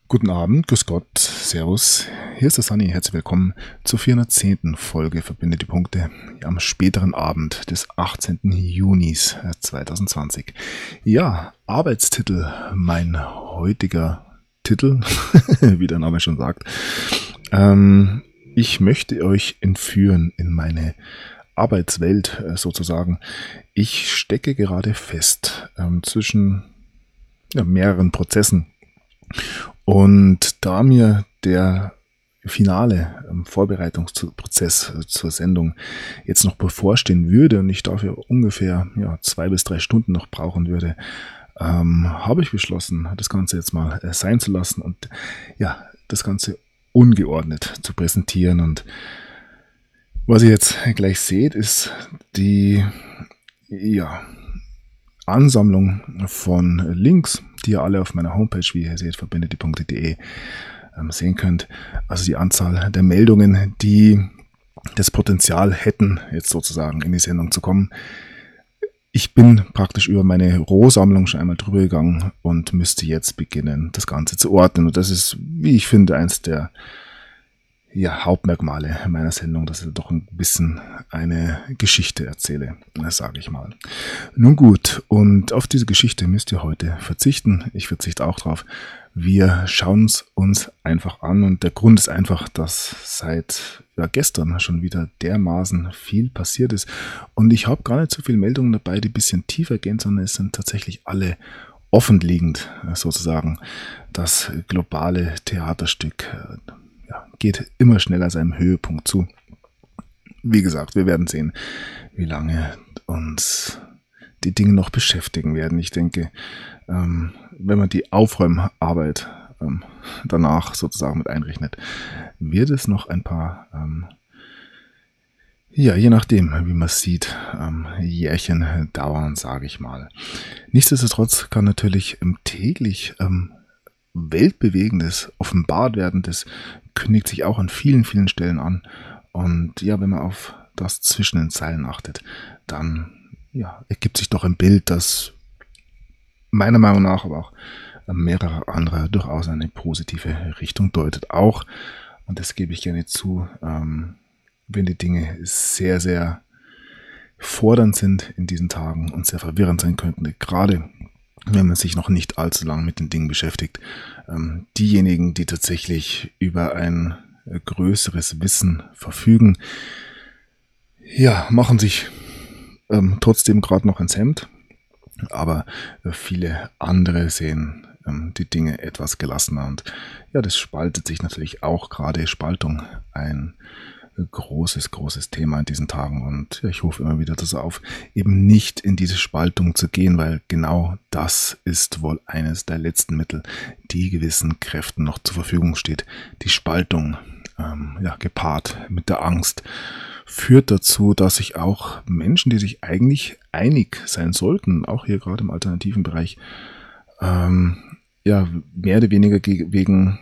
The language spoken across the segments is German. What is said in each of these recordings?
Guten Abend, grüß Gott, servus, hier ist der Sunny, herzlich willkommen zur 410. Folge Verbinde die Punkte am späteren Abend des 18. Junis 2020. Ja, Arbeitstitel, mein heutiger Titel, wie der Name schon sagt. Ich möchte euch entführen in meine Arbeitswelt sozusagen. Ich stecke gerade fest zwischen mehreren Prozessen. Und da mir der finale Vorbereitungsprozess zur Sendung jetzt noch bevorstehen würde und ich dafür ungefähr 2 bis 3 Stunden noch brauchen würde, habe ich beschlossen, das Ganze jetzt mal sein zu lassen und das Ganze ungeordnet zu präsentieren. Und was ihr jetzt gleich seht, ist die Ansammlung von Links, die ihr alle auf meiner Homepage, wie ihr seht, verbindetdie.de sehen könnt. Also die Anzahl der Meldungen, die das Potenzial hätten, jetzt sozusagen in die Sendung zu kommen. Ich bin praktisch über meine Rohsammlung schon einmal drüber gegangen und müsste jetzt beginnen, das Ganze zu ordnen. Und das ist, wie ich finde, eins der Hauptmerkmale meiner Sendung, dass ich doch ein bisschen eine Geschichte erzähle, sage ich mal. Nun gut, und auf diese Geschichte müsst ihr heute verzichten. Ich verzichte auch drauf. Wir schauen es uns einfach an und der Grund ist einfach, dass seit gestern schon wieder dermaßen viel passiert ist und ich habe gar nicht so viele Meldungen dabei, die ein bisschen tiefer gehen, sondern es sind tatsächlich alle offenliegend sozusagen. Das globale Theaterstück geht immer schneller seinem Höhepunkt zu. Wie gesagt, wir werden sehen, wie lange uns die Dinge noch beschäftigen werden. Ich denke, wenn man die Aufräumarbeit danach sozusagen mit einrechnet, wird es noch ein paar, je nachdem, wie man es sieht, Jährchen dauern, sage ich mal. Nichtsdestotrotz kann natürlich täglich Weltbewegendes offenbart werden. Das kündigt sich auch an vielen, vielen Stellen an. Und wenn man auf das zwischen den Zeilen achtet, dann ergibt sich doch ein Bild, das meiner Meinung nach aber auch mehrere andere durchaus eine positive Richtung deutet. Auch, und das gebe ich gerne zu, wenn die Dinge sehr, sehr fordernd sind in diesen Tagen und sehr verwirrend sein könnten, gerade wenn man sich noch nicht allzu lange mit den Dingen beschäftigt. Diejenigen, die tatsächlich über ein größeres Wissen verfügen, machen sich trotzdem gerade noch ins Hemd, aber viele andere sehen die Dinge etwas gelassener und das spaltet sich natürlich auch, gerade Spaltung, ein großes Thema in diesen Tagen und ich rufe immer wieder dazu auf, eben nicht in diese Spaltung zu gehen, weil genau das ist wohl eines der letzten Mittel, die gewissen Kräften noch zur Verfügung steht. Die Spaltung, gepaart mit der Angst, führt dazu, dass sich auch Menschen, die sich eigentlich einig sein sollten, auch hier gerade im alternativen Bereich, mehr oder weniger wegen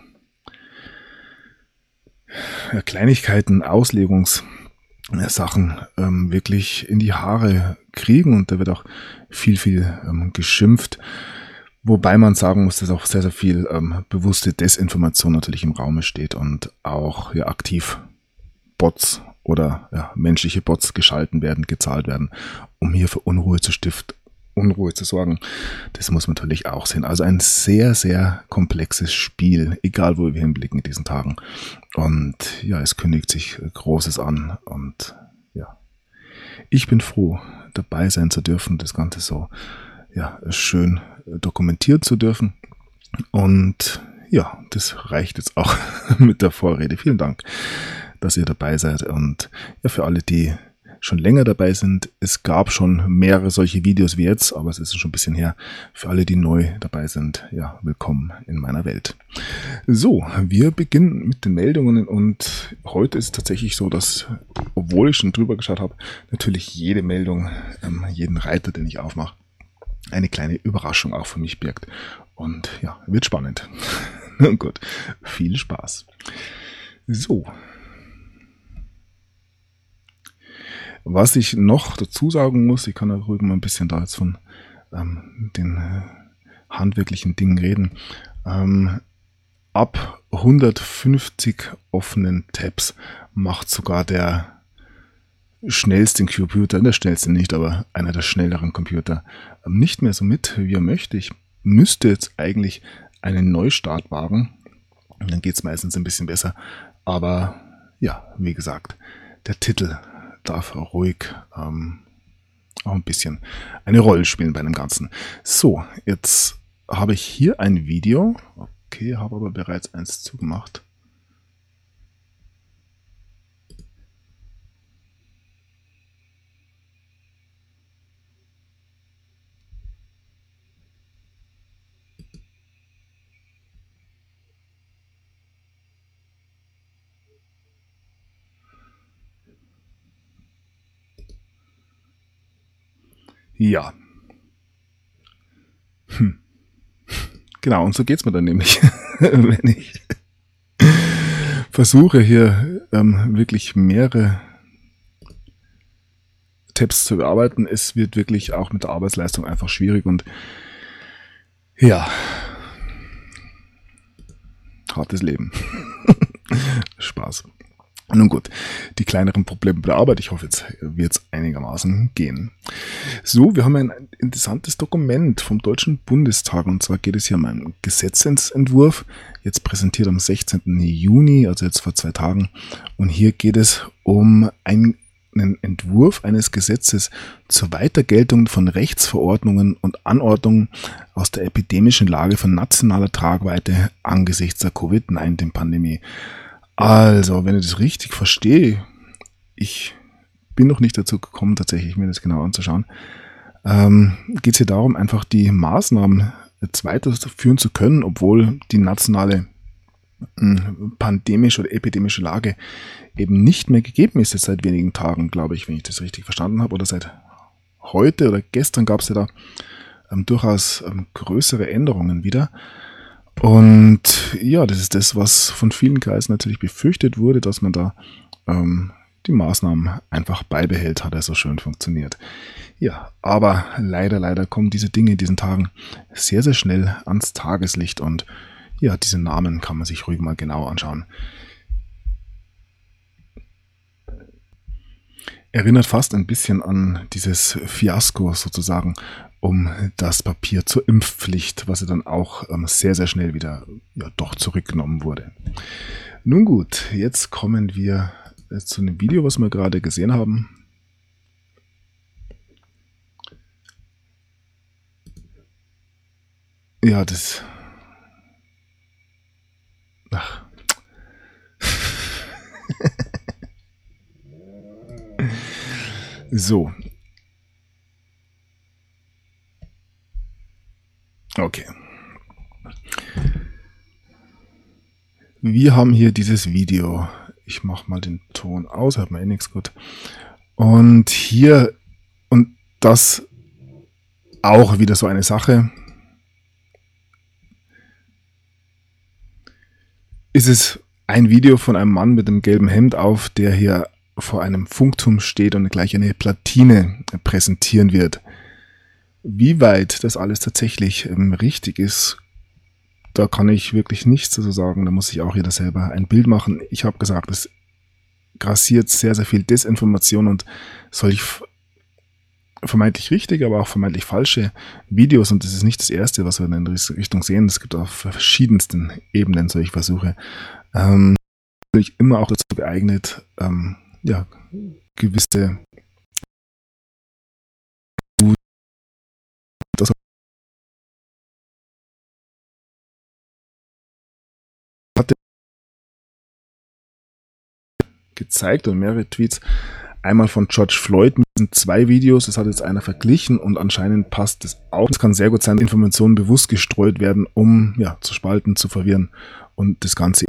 Kleinigkeiten, Auslegungssachen wirklich in die Haare kriegen und da wird auch viel geschimpft, wobei man sagen muss, dass auch sehr, sehr viel bewusste Desinformation natürlich im Raume steht und auch aktiv Bots oder menschliche Bots geschalten werden, gezahlt werden, um hier für Unruhe zu sorgen. Das muss man natürlich auch sehen. Also ein sehr, sehr komplexes Spiel, egal wo wir hinblicken in diesen Tagen. Und es kündigt sich Großes an. Und ich bin froh, dabei sein zu dürfen, das Ganze so schön dokumentiert zu dürfen. Und das reicht jetzt auch mit der Vorrede. Vielen Dank, dass ihr dabei seid. Und für alle, die schon länger dabei sind. Es gab schon mehrere solche Videos wie jetzt, aber es ist schon ein bisschen her. Für alle, die neu dabei sind, willkommen in meiner Welt. So, wir beginnen mit den Meldungen und heute ist es tatsächlich so, dass, obwohl ich schon drüber geschaut habe, natürlich jede Meldung, jeden Reiter, den ich aufmache, eine kleine Überraschung auch für mich birgt. Und wird spannend. Nun gut, viel Spaß. So. Was ich noch dazu sagen muss, ich kann darüber mal ein bisschen da jetzt von den handwerklichen Dingen reden. ab 150 offenen Tabs macht sogar der schnellste Computer, der schnellste nicht, aber einer der schnelleren Computer, nicht mehr so mit, wie er möchte. Ich müsste jetzt eigentlich einen Neustart wagen. Und dann geht es meistens ein bisschen besser. Aber ja, wie gesagt, der Titel darf ruhig auch ein bisschen eine Rolle spielen bei dem Ganzen. So, jetzt habe ich hier ein Video. Okay, habe aber bereits eins zugemacht. Ja. Genau, und so geht es mir dann nämlich, wenn ich versuche hier wirklich mehrere Tabs zu bearbeiten. Es wird wirklich auch mit der Arbeitsleistung einfach schwierig und ja, hartes Leben. Spaß. Nun gut, die kleineren Probleme bei der Arbeit, ich hoffe, jetzt wird es einigermaßen gehen. So, wir haben ein interessantes Dokument vom Deutschen Bundestag und zwar geht es hier um einen Gesetzesentwurf, jetzt präsentiert am 16. Juni, also jetzt vor 2 Tagen. Und hier geht es um einen Entwurf eines Gesetzes zur Weitergeltung von Rechtsverordnungen und Anordnungen aus der epidemischen Lage von nationaler Tragweite angesichts der Covid-19-Pandemie. Also, wenn ich das richtig verstehe, ich bin noch nicht dazu gekommen, tatsächlich mir das genau anzuschauen, geht es hier darum, einfach die Maßnahmen jetzt weiterführen zu können, obwohl die nationale pandemische oder epidemische Lage eben nicht mehr gegeben ist, jetzt seit wenigen Tagen, glaube ich, wenn ich das richtig verstanden habe, oder seit heute oder gestern gab es ja da durchaus größere Änderungen wieder. Und ja, das ist das, was von vielen Kreisen natürlich befürchtet wurde, dass man da die Maßnahmen einfach beibehält, hat also schön funktioniert. Ja, aber leider kommen diese Dinge in diesen Tagen sehr, sehr schnell ans Tageslicht und ja, diese Namen kann man sich ruhig mal genau anschauen. Erinnert fast ein bisschen an dieses Fiasko sozusagen um das Papier zur Impfpflicht, was ja dann auch sehr, sehr schnell wieder doch zurückgenommen wurde. Nun gut, jetzt kommen wir zu einem Video, was wir gerade gesehen haben. Ja, das... Ach... So. Okay. Wir haben hier dieses Video. Ich mache mal den Ton aus, hört man eh nichts gut. Und hier, und das auch wieder so eine Sache, ist es ein Video von einem Mann mit einem gelben Hemd auf, der hier vor einem Funkturm steht und gleich eine Platine präsentieren wird. Wie weit das alles tatsächlich richtig ist, da kann ich wirklich nichts dazu sagen. Da muss sich auch jeder selber ein Bild machen. Ich habe gesagt, es grassiert sehr, sehr viel Desinformation und solch vermeintlich richtige, aber auch vermeintlich falsche Videos. Und das ist nicht das erste, was wir in der Richtung sehen. Es gibt auf verschiedensten Ebenen solche Versuche. Natürlich immer auch dazu geeignet, gewisse gezeigt und mehrere Tweets. Einmal von George Floyd mit diesen 2 Videos, das hat jetzt einer verglichen und anscheinend passt das auch. Es kann sehr gut sein, dass Informationen bewusst gestreut werden, um zu spalten, zu verwirren und das Ganze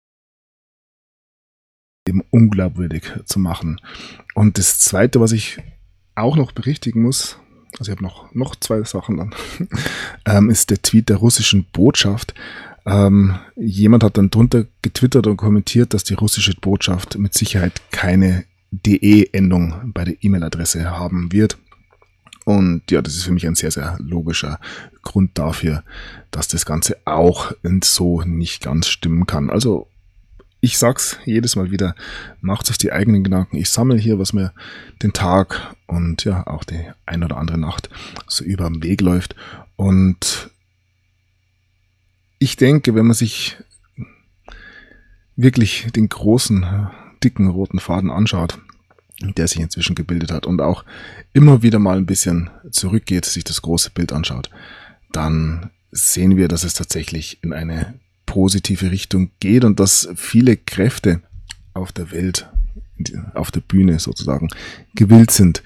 eben unglaubwürdig zu machen. Und das Zweite, was ich auch noch berichtigen muss, also ich habe noch 2 Sachen dann, ist der Tweet der russischen Botschaft. Jemand hat dann drunter getwittert und kommentiert, dass die russische Botschaft mit Sicherheit keine DE-Endung bei der E-Mail-Adresse haben wird. Und ja, das ist für mich ein sehr, sehr logischer Grund dafür, dass das Ganze auch so nicht ganz stimmen kann. Also ich sag's jedes Mal wieder, macht euch die eigenen Gedanken. Ich sammle hier, was mir den Tag und ja auch die ein oder andere Nacht so über den Weg läuft. Und ich denke, wenn man sich wirklich den großen, dicken roten Faden anschaut, der sich inzwischen gebildet hat und auch immer wieder mal ein bisschen zurückgeht, sich das große Bild anschaut, dann sehen wir, dass es tatsächlich in eine positive Richtung geht und dass viele Kräfte auf der Welt, auf der Bühne sozusagen, gewillt sind,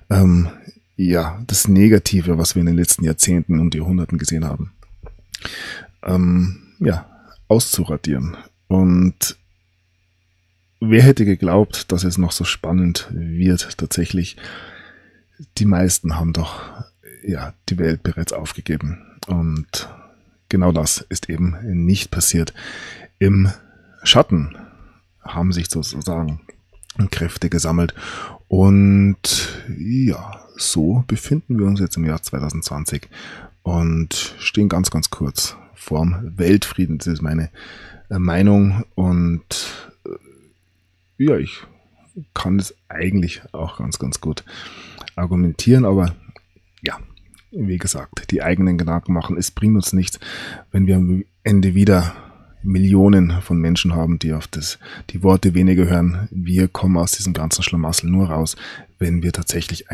das Negative, was wir in den letzten Jahrzehnten und Jahrhunderten gesehen haben, auszuradieren. Und wer hätte geglaubt, dass es noch so spannend wird tatsächlich? Die meisten haben doch die Welt bereits aufgegeben. Und genau das ist eben nicht passiert. Im Schatten haben sich sozusagen Kräfte gesammelt. Und ja, so befinden wir uns jetzt im Jahr 2020 und stehen ganz, ganz kurz vorm Weltfrieden. Das ist meine Meinung und ich kann das eigentlich auch ganz, ganz gut argumentieren, aber ja, wie gesagt, die eigenen Gedanken machen, es bringt uns nichts, wenn wir am Ende wieder Millionen von Menschen haben, die auf die Worte weniger hören. Wir kommen aus diesem ganzen Schlamassel nur raus, wenn wir tatsächlich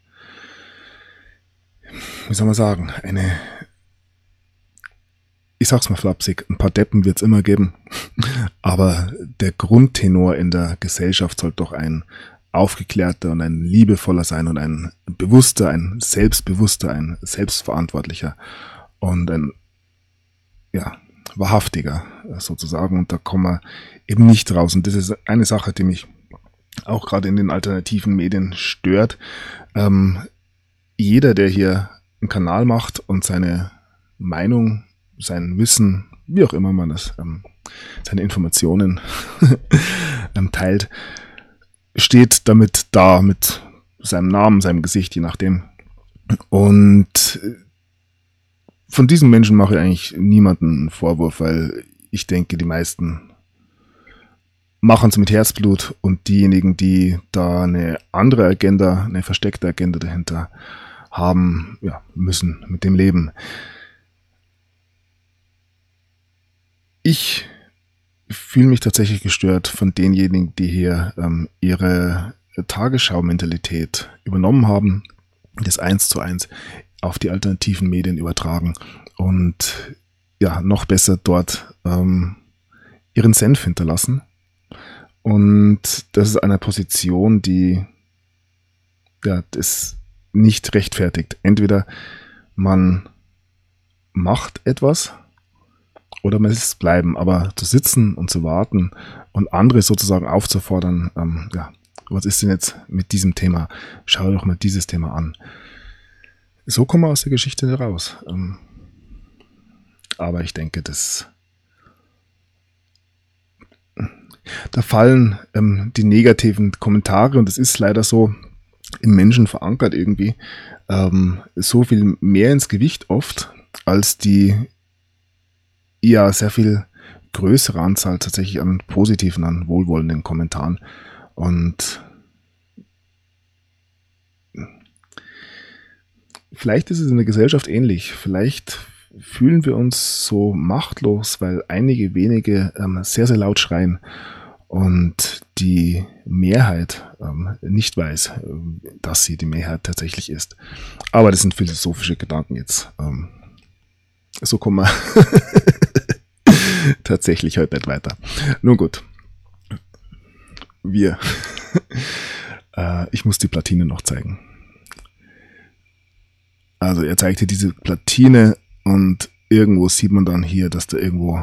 ich sag's mal flapsig, ein paar Deppen wird's immer geben, aber der Grundtenor in der Gesellschaft soll doch ein aufgeklärter und ein liebevoller sein und ein bewusster, ein selbstbewusster, ein selbstverantwortlicher und ein wahrhaftiger sozusagen. Und da kommen wir eben nicht raus. Und das ist eine Sache, die mich auch gerade in den alternativen Medien stört. Jeder, der hier einen Kanal macht und seine Meinung, sein Wissen, wie auch immer man das, seine Informationen teilt, steht damit da, mit seinem Namen, seinem Gesicht, je nachdem. Und von diesen Menschen mache ich eigentlich niemanden einen Vorwurf, weil ich denke, die meisten machen es mit Herzblut und diejenigen, die da eine andere Agenda, eine versteckte Agenda dahinter haben, müssen mit dem leben. Ich fühle mich tatsächlich gestört von denjenigen, die hier ihre Tagesschau-Mentalität übernommen haben, das 1:1 auf die alternativen Medien übertragen und noch besser dort ihren Senf hinterlassen. Und das ist eine Position, die das nicht rechtfertigt. Entweder man macht etwas oder man lässt es bleiben, aber zu sitzen und zu warten und andere sozusagen aufzufordern, was ist denn jetzt mit diesem Thema? Schau doch mal dieses Thema an. So kommen wir aus der Geschichte heraus. Aber ich denke, da fallen die negativen Kommentare, und es ist leider so im Menschen verankert irgendwie, so viel mehr ins Gewicht oft, als die sehr viel größere Anzahl tatsächlich an positiven, an wohlwollenden Kommentaren. Und vielleicht ist es in der Gesellschaft ähnlich. Vielleicht fühlen wir uns so machtlos, weil einige wenige sehr, sehr laut schreien und die Mehrheit nicht weiß, dass sie die Mehrheit tatsächlich ist. Aber das sind philosophische Gedanken jetzt. So kommen wir tatsächlich heute nicht weiter. Nun gut. Ich muss die Platine noch zeigen. Also er zeigt hier diese Platine und irgendwo sieht man dann hier, dass da irgendwo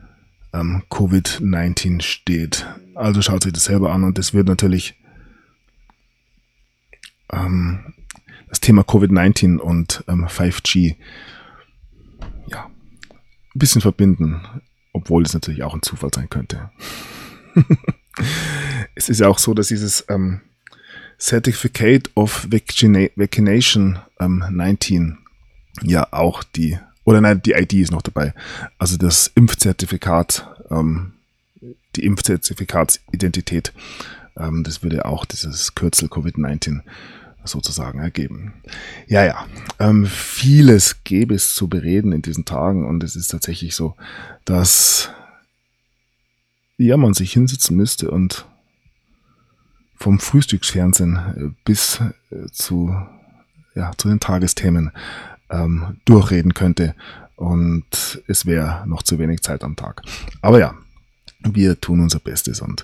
Covid-19 steht. Also schaut sich das selber an und das wird natürlich das Thema Covid-19 und 5G ein bisschen verbinden, obwohl es natürlich auch ein Zufall sein könnte. Es ist ja auch so, dass dieses Certificate of Vaccination 19. Ja, auch die ID ist noch dabei. Also das Impfzertifikat, die Impfzertifikatsidentität, das würde auch dieses Kürzel Covid-19 sozusagen ergeben. Ja, vieles gäbe es zu bereden in diesen Tagen und es ist tatsächlich so, dass man sich hinsetzen müsste und vom Frühstücksfernsehen bis zu den Tagesthemen durchreden könnte und es wäre noch zu wenig Zeit am Tag. Aber ja, wir tun unser Bestes und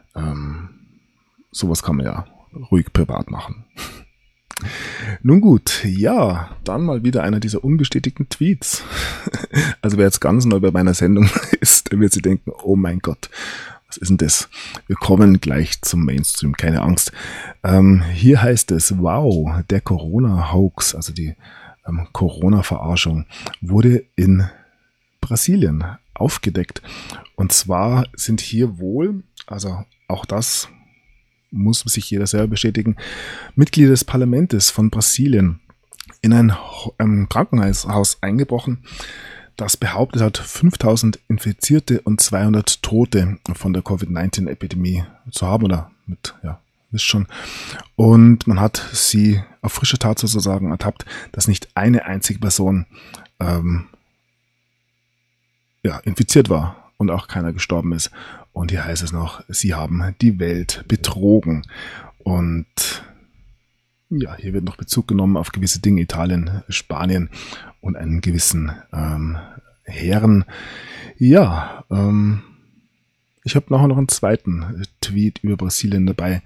sowas kann man ja ruhig privat machen. Nun gut, ja, dann mal wieder einer dieser unbestätigten Tweets. Also wer jetzt ganz neu bei meiner Sendung ist, der wird sich denken, oh mein Gott, was ist denn das? Wir kommen gleich zum Mainstream, keine Angst. Hier heißt es, wow, der Corona-Hoax, also die Corona-Verarschung, wurde in Brasilien aufgedeckt. Und zwar sind hier wohl, also auch das muss sich jeder selber bestätigen, Mitglieder des Parlaments von Brasilien in ein Krankenhaus eingebrochen, das behauptet hat, 5000 Infizierte und 200 Tote von der Covid-19-Epidemie zu haben oder wisst schon. Und man hat sie auf frische Tat sozusagen ertappt, dass nicht eine einzige Person infiziert war und auch keiner gestorben ist. Und hier heißt es noch, sie haben die Welt betrogen. Und ja, hier wird noch Bezug genommen auf gewisse Dinge, Italien, Spanien und einen gewissen Herren. Ja, ich habe nachher noch einen zweiten Tweet über Brasilien dabei.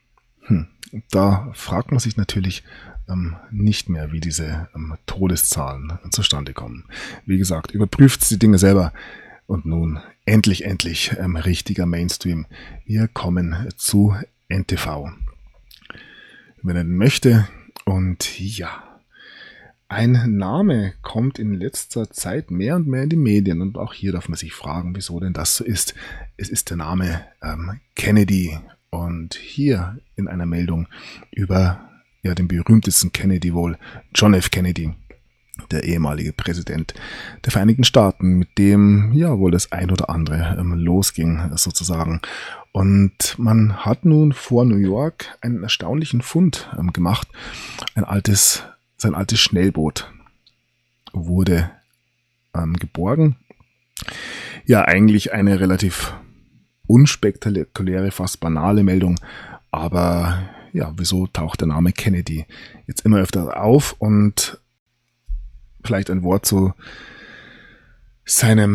Da fragt man sich natürlich nicht mehr, wie diese Todeszahlen zustande kommen. Wie gesagt, überprüft die Dinge selber. Und nun endlich richtiger Mainstream. Wir kommen zu NTV. Wenn er denn möchte. Und ja, ein Name kommt in letzter Zeit mehr und mehr in die Medien. Und auch hier darf man sich fragen, wieso denn das so ist. Es ist der Name Kennedy. Und hier in einer Meldung über den berühmtesten Kennedy wohl, John F. Kennedy, der ehemalige Präsident der Vereinigten Staaten, mit dem wohl das ein oder andere losging sozusagen. Und man hat nun vor New York einen erstaunlichen Fund gemacht. Sein altes Schnellboot wurde geborgen. Ja, eigentlich eine relativ unspektakuläre, fast banale Meldung, aber wieso taucht der Name Kennedy jetzt immer öfter auf? Und vielleicht ein Wort zu seinem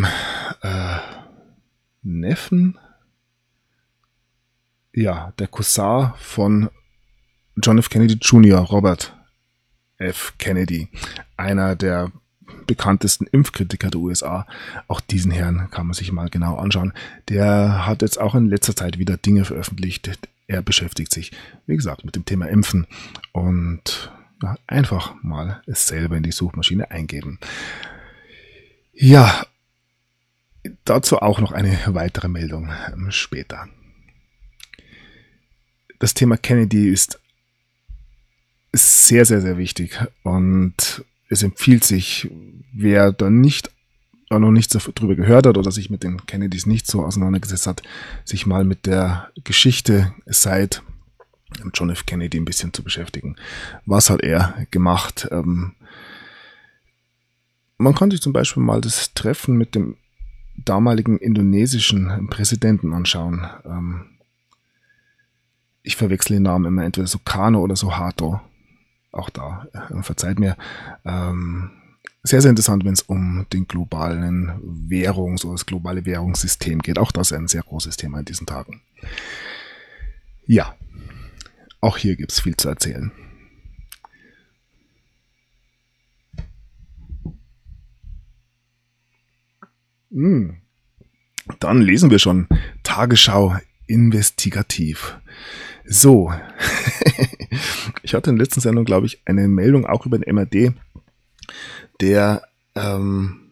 Neffen, der Cousin von John F. Kennedy Jr., Robert F. Kennedy, einer der bekanntesten Impfkritiker der USA. Auch diesen Herrn kann man sich mal genau anschauen. Der hat jetzt auch in letzter Zeit wieder Dinge veröffentlicht. Er beschäftigt sich, wie gesagt, mit dem Thema Impfen und einfach mal es selber in die Suchmaschine eingeben. Ja, dazu auch noch eine weitere Meldung später. Das Thema Kennedy ist sehr, sehr, sehr wichtig und es empfiehlt sich, wer da noch nichts darüber gehört hat oder sich mit den Kennedys nicht so auseinandergesetzt hat, sich mal mit der Geschichte seit John F. Kennedy ein bisschen zu beschäftigen. Was hat er gemacht? Man kann sich zum Beispiel mal das Treffen mit dem damaligen indonesischen Präsidenten anschauen. Ich verwechsel den Namen immer entweder Sukarno oder Suharto. Auch da, verzeiht mir. Sehr, sehr interessant, wenn es um den globalen oder das globale Währungssystem geht. Auch das ist ein sehr großes Thema in diesen Tagen. Ja, auch hier gibt es viel zu erzählen. Dann lesen wir schon Tagesschau investigativ. So, ich hatte in der letzten Sendung, glaube ich, eine Meldung auch über den MRD, der,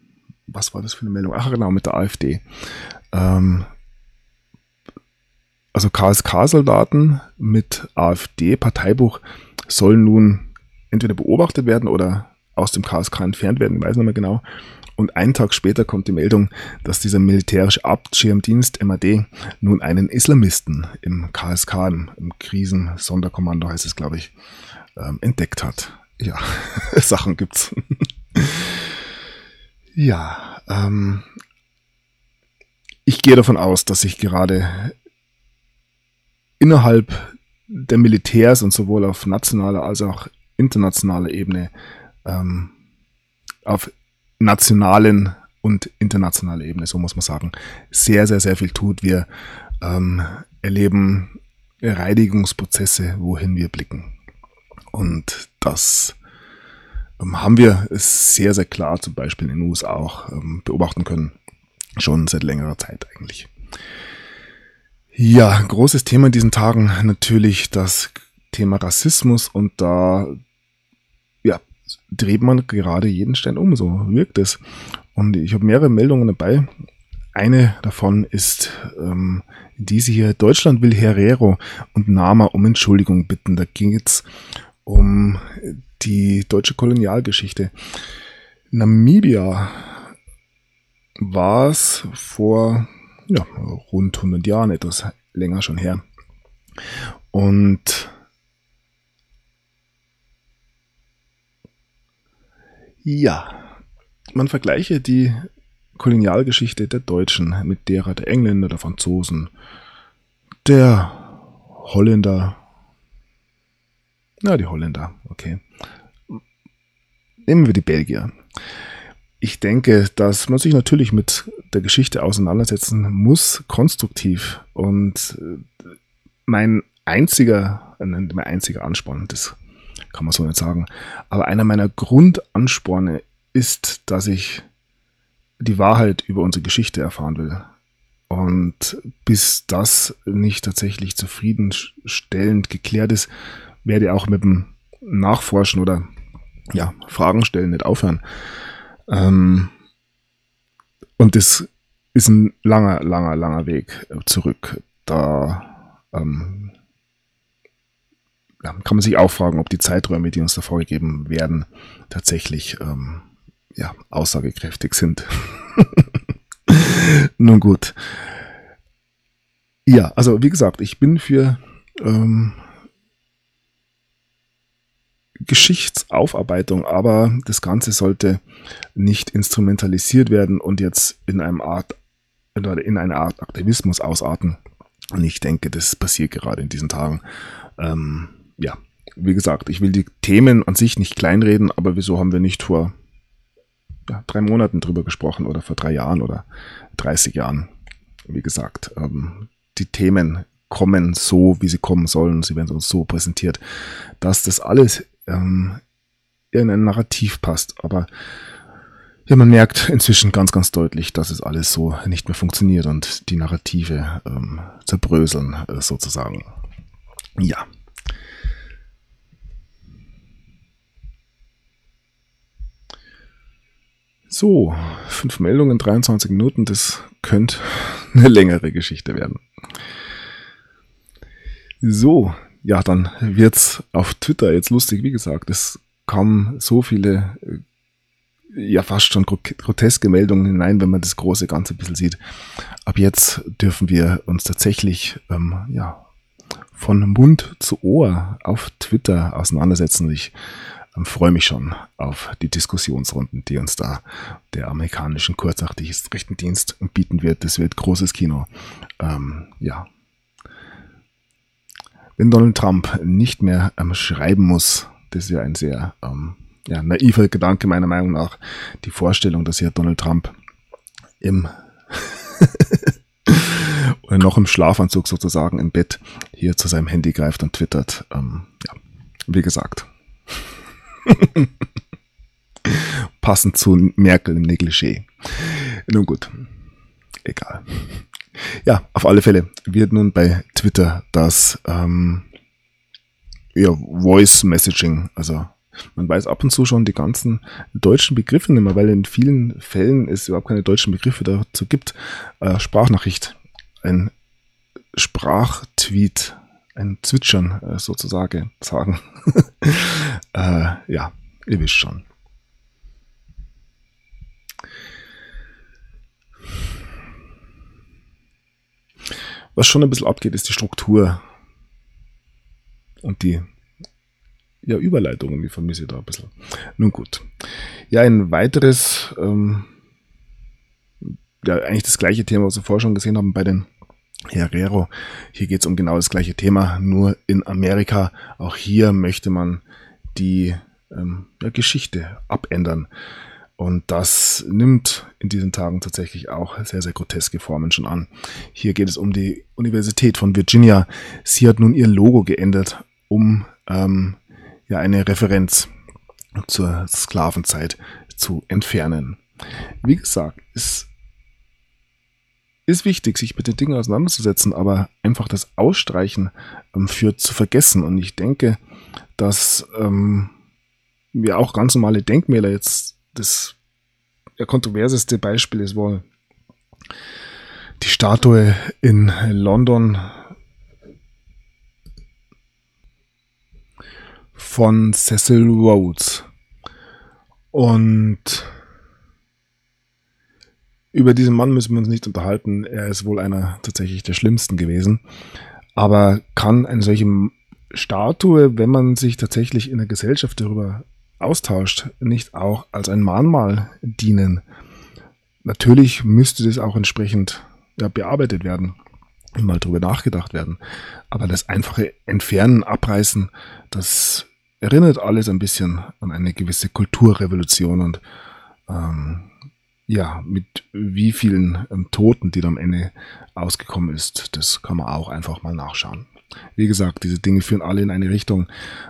was war das für eine Meldung? Ach genau, mit der AfD. Also KSK-Soldaten mit AfD-Parteibuch sollen nun entweder beobachtet werden oder aus dem KSK entfernt werden, ich weiß nicht mehr genau. Und einen Tag später kommt die Meldung, dass dieser militärische Abschirmdienst MAD nun einen Islamisten im KSK, im Krisensonderkommando heißt es, glaube ich, entdeckt hat. Ja, Sachen gibt's. Ja, ich gehe davon aus, dass sich gerade innerhalb der Militärs und sowohl auf nationaler als auch internationaler Ebene auf nationalen und internationaler Ebene, so muss man sagen, sehr, sehr, sehr viel tut. Wir erleben Reinigungsprozesse, wohin wir blicken. Und das haben wir sehr, sehr klar zum Beispiel in den USA auch beobachten können. Schon seit längerer Zeit eigentlich. Ja, großes Thema in diesen Tagen natürlich das Thema Rassismus und da dreht man gerade jeden Stein um, so wirkt es. Und ich habe mehrere Meldungen dabei. Eine davon ist diese hier: Deutschland will Herero und Nama um Entschuldigung bitten. Da ging es um die deutsche Kolonialgeschichte. Namibia war es vor rund 100 Jahren, etwas länger schon her. Und ja, man vergleiche die Kolonialgeschichte der Deutschen mit derer der Engländer, der Franzosen, der Holländer. Die Holländer, okay. Nehmen wir die Belgier. Ich denke, dass man sich natürlich mit der Geschichte auseinandersetzen muss, konstruktiv. Und mein einziger Ansporn, das kann man so nicht sagen, aber einer meiner Grundansporne ist, dass ich die Wahrheit über unsere Geschichte erfahren will. Und bis das nicht tatsächlich zufriedenstellend geklärt ist, werde ich auch mit dem Nachforschen oder Fragen stellen nicht aufhören. Und das ist ein langer Weg zurück. Da kann man sich auch fragen, ob die Zeiträume, die uns da vorgegeben werden, tatsächlich aussagekräftig sind. Nun gut. Ja, also wie gesagt, ich bin für Geschichtsaufarbeitung, aber das Ganze sollte nicht instrumentalisiert werden und jetzt in eine Art Aktivismus ausarten. Und ich denke, das passiert gerade in diesen Tagen. Wie gesagt, ich will die Themen an sich nicht kleinreden, aber wieso haben wir nicht vor 3 Monaten drüber gesprochen oder vor 3 Jahren oder 30 Jahren? Wie gesagt, die Themen kommen so, wie sie kommen sollen. Sie werden uns so präsentiert, dass das alles in ein Narrativ passt. Aber man merkt inzwischen ganz, ganz deutlich, dass es alles so nicht mehr funktioniert und die Narrative zerbröseln sozusagen. Ja. So, 5 Meldungen, 23 Minuten, das könnte eine längere Geschichte werden. So, dann wird's auf Twitter jetzt lustig. Wie gesagt, es kamen so viele, fast schon groteske Meldungen hinein, wenn man das große Ganze ein bisschen sieht. Ab jetzt dürfen wir uns tatsächlich, von Mund zu Ohr auf Twitter auseinandersetzen. Ich freue mich schon auf die Diskussionsrunden, die uns da der amerikanischen Kurznachrichtendienst bieten wird. Das wird großes Kino. Wenn Donald Trump nicht mehr schreiben muss, das ist ja ein sehr naiver Gedanke meiner Meinung nach, die Vorstellung, dass hier Donald Trump oder noch im Schlafanzug sozusagen im Bett hier zu seinem Handy greift und twittert. Wie gesagt. Passend zu Merkel im Negligé. Nun gut. Egal. Ja, auf alle Fälle wird nun bei Twitter das Voice Messaging, also man weiß ab und zu schon die ganzen deutschen Begriffe nicht mehr, weil in vielen Fällen es überhaupt keine deutschen Begriffe dazu gibt. Sprachnachricht, ein Sprachtweet, ein Zwitschern sozusagen sagen. Ja, ihr wisst schon. Was schon ein bisschen abgeht, ist die Struktur und die Überleitungen, die vermisse ich da ein bisschen. Nun gut. Ja, ein weiteres, eigentlich das gleiche Thema, was wir vorher schon gesehen haben bei den Herero. Hier geht es um genau das gleiche Thema, nur in Amerika. Auch hier möchte man die Geschichte abändern. Und das nimmt in diesen Tagen tatsächlich auch sehr, sehr groteske Formen schon an. Hier geht es um die Universität von Virginia. Sie hat nun ihr Logo geändert, um eine Referenz zur Sklavenzeit zu entfernen. Wie gesagt, es ist wichtig, sich mit den Dingen auseinanderzusetzen, aber einfach das Ausstreichen führt zu vergessen. Und ich denke, dass auch ganz normale Denkmäler jetzt das kontroverseste Beispiel ist wohl die Statue in London von Cecil Rhodes. Und über diesen Mann müssen wir uns nicht unterhalten. Er ist wohl einer tatsächlich der schlimmsten gewesen. Aber kann eine solche Statue, wenn man sich tatsächlich in der Gesellschaft darüber austauscht, nicht auch als ein Mahnmal dienen? Natürlich müsste das auch entsprechend bearbeitet werden, mal drüber nachgedacht werden. Aber das einfache Entfernen, Abreißen, das erinnert alles ein bisschen an eine gewisse Kulturrevolution und mit wie vielen Toten, die da am Ende ausgekommen ist, das kann man auch einfach mal nachschauen. Wie gesagt, diese Dinge führen alle in eine Richtung,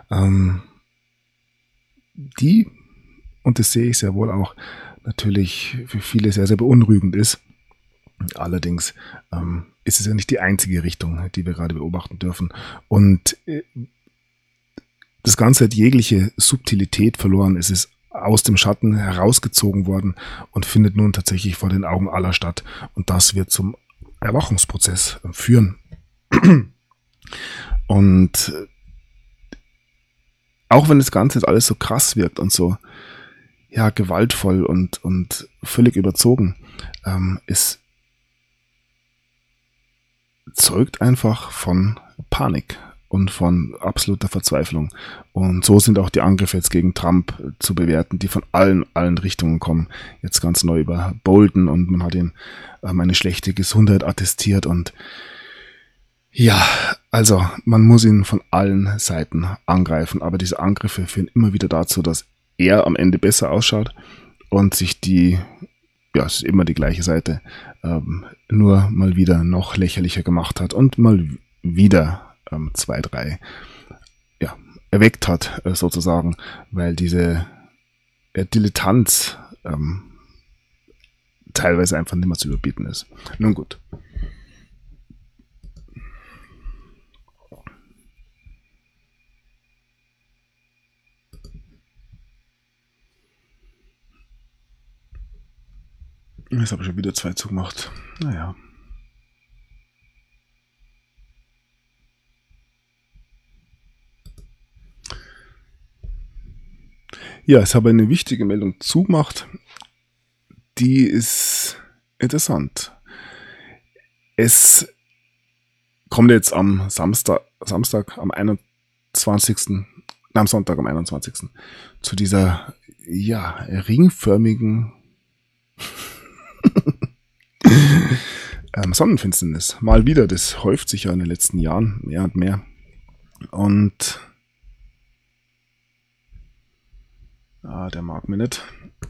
die, und das sehe ich sehr wohl auch, natürlich für viele sehr, sehr beunruhigend ist. Allerdings ist es ja nicht die einzige Richtung, die wir gerade beobachten dürfen. Und das Ganze hat jegliche Subtilität verloren. Es ist aus dem Schatten herausgezogen worden und findet nun tatsächlich vor den Augen aller statt. Und das wird zum Erwachungsprozess führen. Und auch wenn das Ganze jetzt alles so krass wirkt und so gewaltvoll und völlig überzogen, es zeugt einfach von Panik und von absoluter Verzweiflung. Und so sind auch die Angriffe jetzt gegen Trump zu bewerten, die von allen Richtungen kommen. Jetzt ganz neu über Bolton und man hat ihm eine schlechte Gesundheit attestiert und also man muss ihn von allen Seiten angreifen, aber diese Angriffe führen immer wieder dazu, dass er am Ende besser ausschaut und sich es ist immer die gleiche Seite, nur mal wieder noch lächerlicher gemacht hat und mal wieder 2, 3 erweckt hat, sozusagen, weil diese Dilettanz teilweise einfach nicht mehr zu überbieten ist. Nun gut. Jetzt habe ich schon wieder 2 zugemacht. Naja. Ja, es habe eine wichtige Meldung zugemacht. Die ist interessant. Es kommt jetzt am Sonntag am 21. zu dieser ringförmigen Sonnenfinsternis. Mal wieder, das häuft sich ja in den letzten Jahren mehr und mehr. Und der mag mir nicht.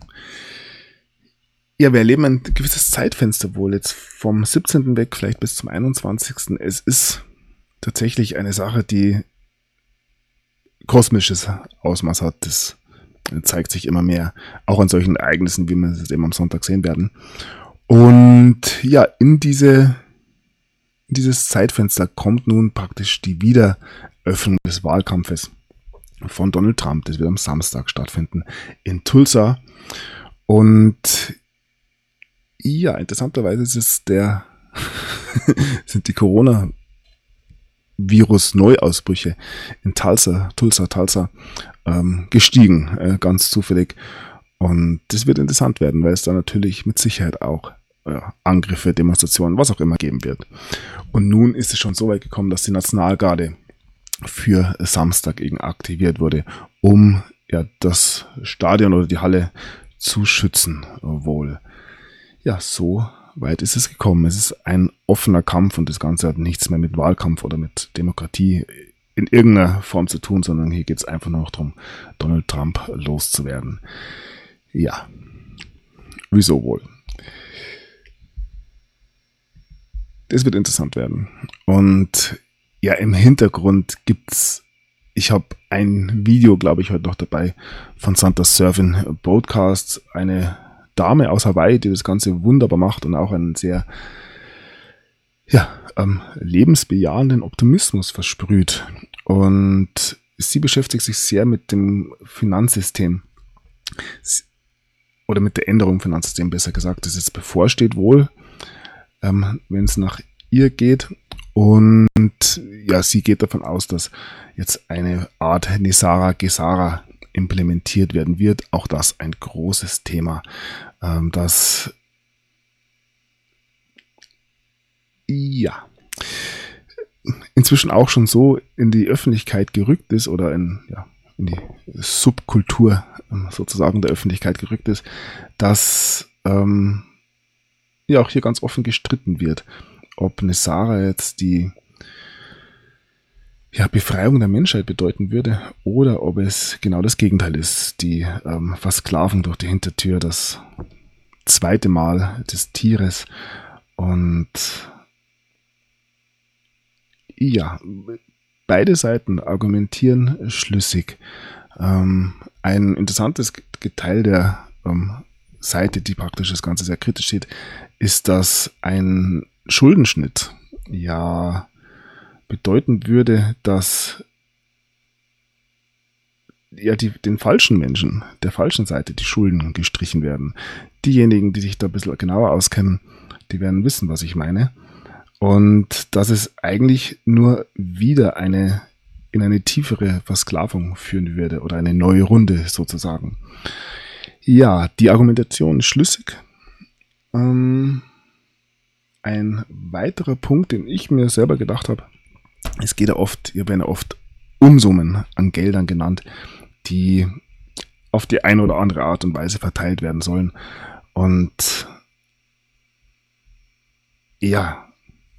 Ja, wir erleben ein gewisses Zeitfenster wohl jetzt vom 17. weg, vielleicht bis zum 21. Es ist tatsächlich eine Sache, die kosmisches Ausmaß hat. Das zeigt sich immer mehr, auch an solchen Ereignissen, wie wir es eben am Sonntag sehen werden. Und in dieses Zeitfenster kommt nun praktisch die Wiederöffnung des Wahlkampfes von Donald Trump. Das wird am Samstag stattfinden in Tulsa. Und interessanterweise ist es sind die Corona Virus-Neuausbrüche in Tulsa, gestiegen, ganz zufällig. Und das wird interessant werden, weil es da natürlich mit Sicherheit auch Angriffe, Demonstrationen, was auch immer geben wird. Und nun ist es schon so weit gekommen, dass die Nationalgarde für Samstag eben aktiviert wurde, um das Stadion oder die Halle zu schützen wohl. Ja, so weit ist es gekommen. Es ist ein offener Kampf und das Ganze hat nichts mehr mit Wahlkampf oder mit Demokratie in irgendeiner Form zu tun, sondern hier geht es einfach nur noch darum, Donald Trump loszuwerden. Ja, wieso wohl? Das wird interessant werden. Und ja, im Hintergrund gibt's, ich habe ein Video, glaube ich, heute noch dabei von Santa Surfing Broadcast, eine Dame aus Hawaii, die das Ganze wunderbar macht und auch einen sehr lebensbejahenden Optimismus versprüht. Und sie beschäftigt sich sehr mit dem Finanzsystem oder mit der Änderung im Finanzsystem, besser gesagt, das jetzt bevorsteht wohl, wenn es nach ihr geht. Und ja, sie geht davon aus, dass jetzt eine Art NESARA GESARA implementiert werden wird. Auch das ein großes Thema, das inzwischen auch schon so in die Öffentlichkeit gerückt ist oder in die Subkultur sozusagen der Öffentlichkeit gerückt ist, dass auch hier ganz offen gestritten wird, ob NESARA jetzt die Befreiung der Menschheit bedeuten würde oder ob es genau das Gegenteil ist, die Versklavung durch die Hintertür, das zweite Mal des Tieres. Und ja, beide Seiten argumentieren schlüssig. Ein interessantes Teil der Seite, die praktisch das Ganze sehr kritisch sieht, ist, dass ein Schuldenschnitt bedeuten würde, dass den falschen Menschen, der falschen Seite, die Schulden gestrichen werden. Diejenigen, die sich da ein bisschen genauer auskennen, die werden wissen, was ich meine. Und dass es eigentlich nur wieder in eine tiefere Versklavung führen würde oder eine neue Runde sozusagen. Ja, die Argumentation ist schlüssig. Ein weiterer Punkt, den ich mir selber gedacht habe, es geht hier werden oft Unsummen an Geldern genannt, die auf die eine oder andere Art und Weise verteilt werden sollen. Und ja,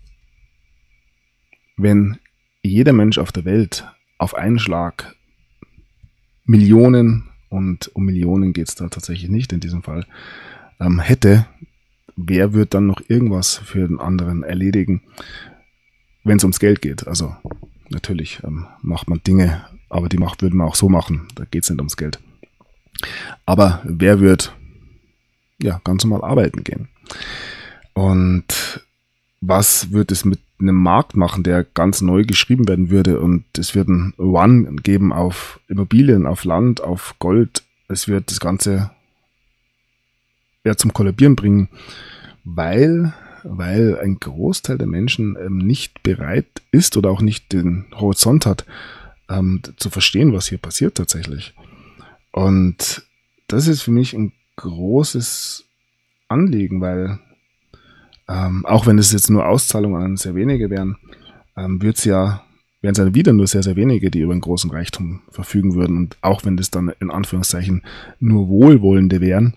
wenn jeder Mensch auf der Welt auf einen Schlag Millionen, und um Millionen geht es da tatsächlich nicht in diesem Fall, hätte, wer wird dann noch irgendwas für den anderen erledigen, wenn es ums Geld geht? Also natürlich macht man Dinge, aber die würde man auch so machen, da geht es nicht ums Geld. Aber wer wird ganz normal arbeiten gehen? Und was wird es mit einem Markt machen, der ganz neu geschrieben werden würde? Und es wird ein Run geben auf Immobilien, auf Land, auf Gold. Es wird das Ganze zum Kollabieren bringen, weil ein Großteil der Menschen nicht bereit ist oder auch nicht den Horizont hat, zu verstehen, was hier passiert tatsächlich. Und das ist für mich ein großes Anliegen, weil auch wenn es jetzt nur Auszahlungen an sehr wenige wären, wären es ja wieder nur sehr, sehr wenige, die über einen großen Reichtum verfügen würden. Und auch wenn das dann in Anführungszeichen nur Wohlwollende wären,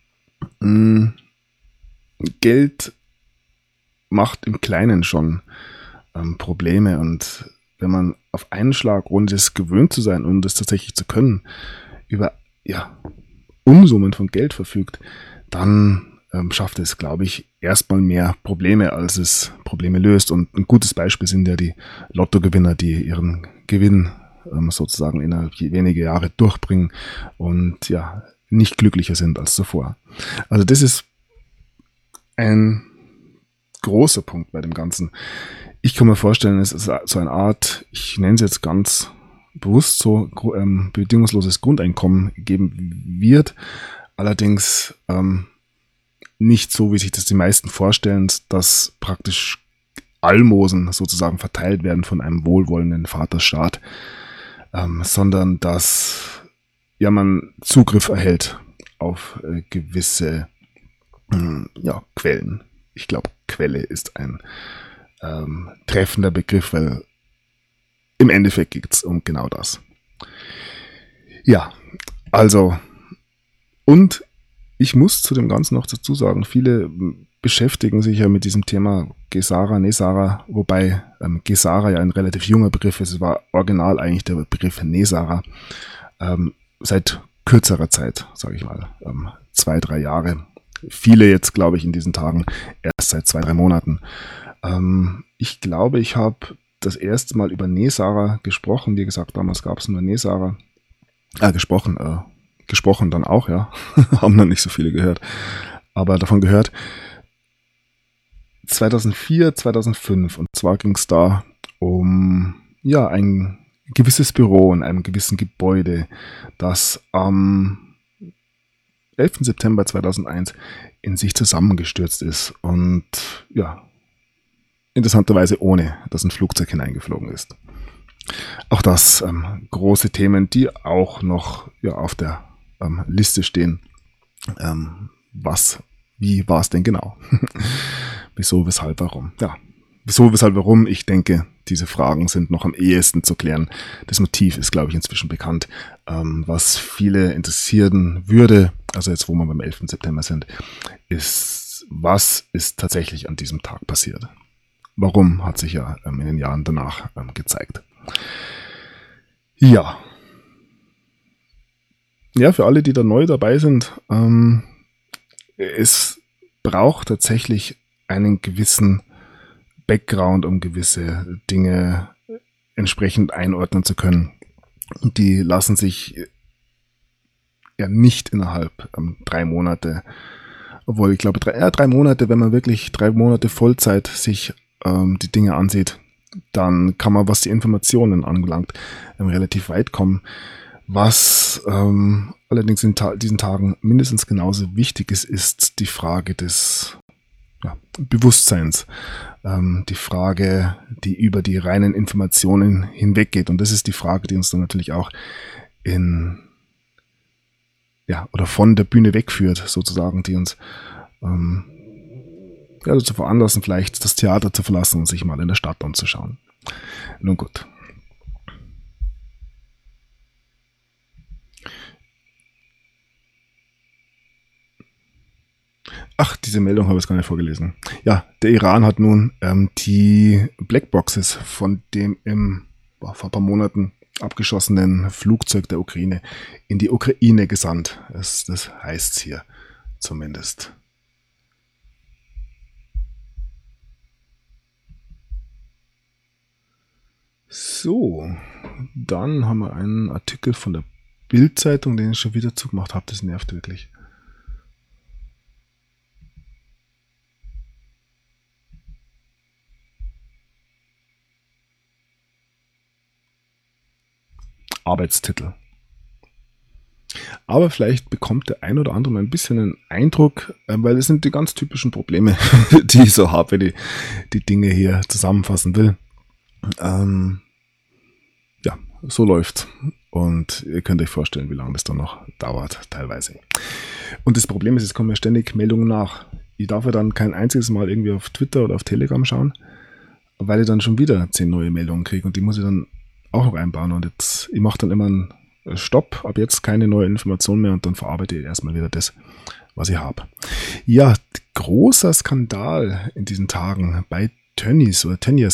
Geld macht im Kleinen schon Probleme. Und wenn man auf einen Schlag, ohne das gewöhnt zu sein und das tatsächlich zu können, über Unsummen von Geld verfügt, dann schafft es, glaube ich, erstmal mehr Probleme, als es Probleme löst. Und ein gutes Beispiel sind ja die Lottogewinner, die ihren Gewinn sozusagen innerhalb weniger Jahre durchbringen und nicht glücklicher sind als zuvor. Also das ist ein großer Punkt bei dem Ganzen. Ich kann mir vorstellen, es ist so eine Art, ich nenne es jetzt ganz bewusst so, bedingungsloses Grundeinkommen geben wird. Allerdings nicht so, wie sich das die meisten vorstellen, dass praktisch Almosen sozusagen verteilt werden von einem wohlwollenden Vaterstaat, sondern dass man Zugriff erhält auf gewisse Quellen. Ich glaube, Quelle ist ein treffender Begriff, weil im Endeffekt geht es um genau das. Ja, also, und ich muss zu dem Ganzen noch dazu sagen, viele beschäftigen sich ja mit diesem Thema Gesara, Nesara, wobei Gesara ja ein relativ junger Begriff ist. Es war original eigentlich der Begriff Nesara. Seit kürzerer Zeit, sage ich mal, 2-3 Jahre. Viele jetzt, glaube ich, in diesen Tagen erst seit 2-3 Monaten. Ich glaube, ich habe das erste Mal über Nesara gesprochen. Wie gesagt, damals gab es nur Nesara. Gesprochen dann auch, ja. Haben noch nicht so viele gehört. Aber davon gehört 2004, 2005. Und zwar ging es da um ein gewisses Büro in einem gewissen Gebäude, das am 11. September 2001 in sich zusammengestürzt ist. Und interessanterweise ohne, dass ein Flugzeug hineingeflogen ist. Auch das große Themen, die auch noch auf der Liste stehen. Wie war es denn genau? Wieso, weshalb, warum? Ja, wieso, weshalb, warum? Ich denke, diese Fragen sind noch am ehesten zu klären. Das Motiv ist, glaube ich, inzwischen bekannt. Was viele interessieren würde, also jetzt, wo wir beim 11. September sind, ist, was ist tatsächlich an diesem Tag passiert? Warum, hat sich ja in den Jahren danach gezeigt. Ja, für alle, die da neu dabei sind, es braucht tatsächlich einen gewissen Background, um gewisse Dinge entsprechend einordnen zu können. Und die lassen sich nicht innerhalb 3 Monate, obwohl ich glaube 3 Monate, wenn man wirklich 3 Monate Vollzeit sich die Dinge ansieht, dann kann man, was die Informationen anbelangt, relativ weit kommen. Was allerdings in diesen Tagen mindestens genauso wichtig ist die Frage des Bewusstseins. Die Frage, die über die reinen Informationen hinweggeht. Und das ist die Frage, die uns dann natürlich auch von der Bühne wegführt, sozusagen, die uns dazu veranlassen, vielleicht das Theater zu verlassen und sich mal in der Stadt umzuschauen. Nun gut. Ach, diese Meldung habe ich gar nicht vorgelesen. Ja, der Iran hat nun die Blackboxes von dem vor ein paar Monaten abgeschossenen Flugzeug der Ukraine in die Ukraine gesandt. Das heißt es hier zumindest. So, dann haben wir einen Artikel von der Bild-Zeitung, den ich schon wieder zugemacht habe. Das nervt wirklich. Arbeitstitel. Aber vielleicht bekommt der ein oder andere mal ein bisschen einen Eindruck, weil es sind die ganz typischen Probleme, die ich so habe, wenn ich die Dinge hier zusammenfassen will. So läuft's. Und ihr könnt euch vorstellen, wie lange das dann noch dauert, teilweise. Und das Problem ist, es kommen ja ständig Meldungen nach. Ich darf ja dann kein einziges Mal irgendwie auf Twitter oder auf Telegram schauen, weil ich dann schon wieder 10 neue Meldungen kriege und die muss ich dann auch noch einbauen. Und ich mache dann immer einen Stopp, ab jetzt keine neue Information mehr und dann verarbeite ich erstmal wieder das, was ich habe. Ja, großer Skandal in diesen Tagen bei Tönnies.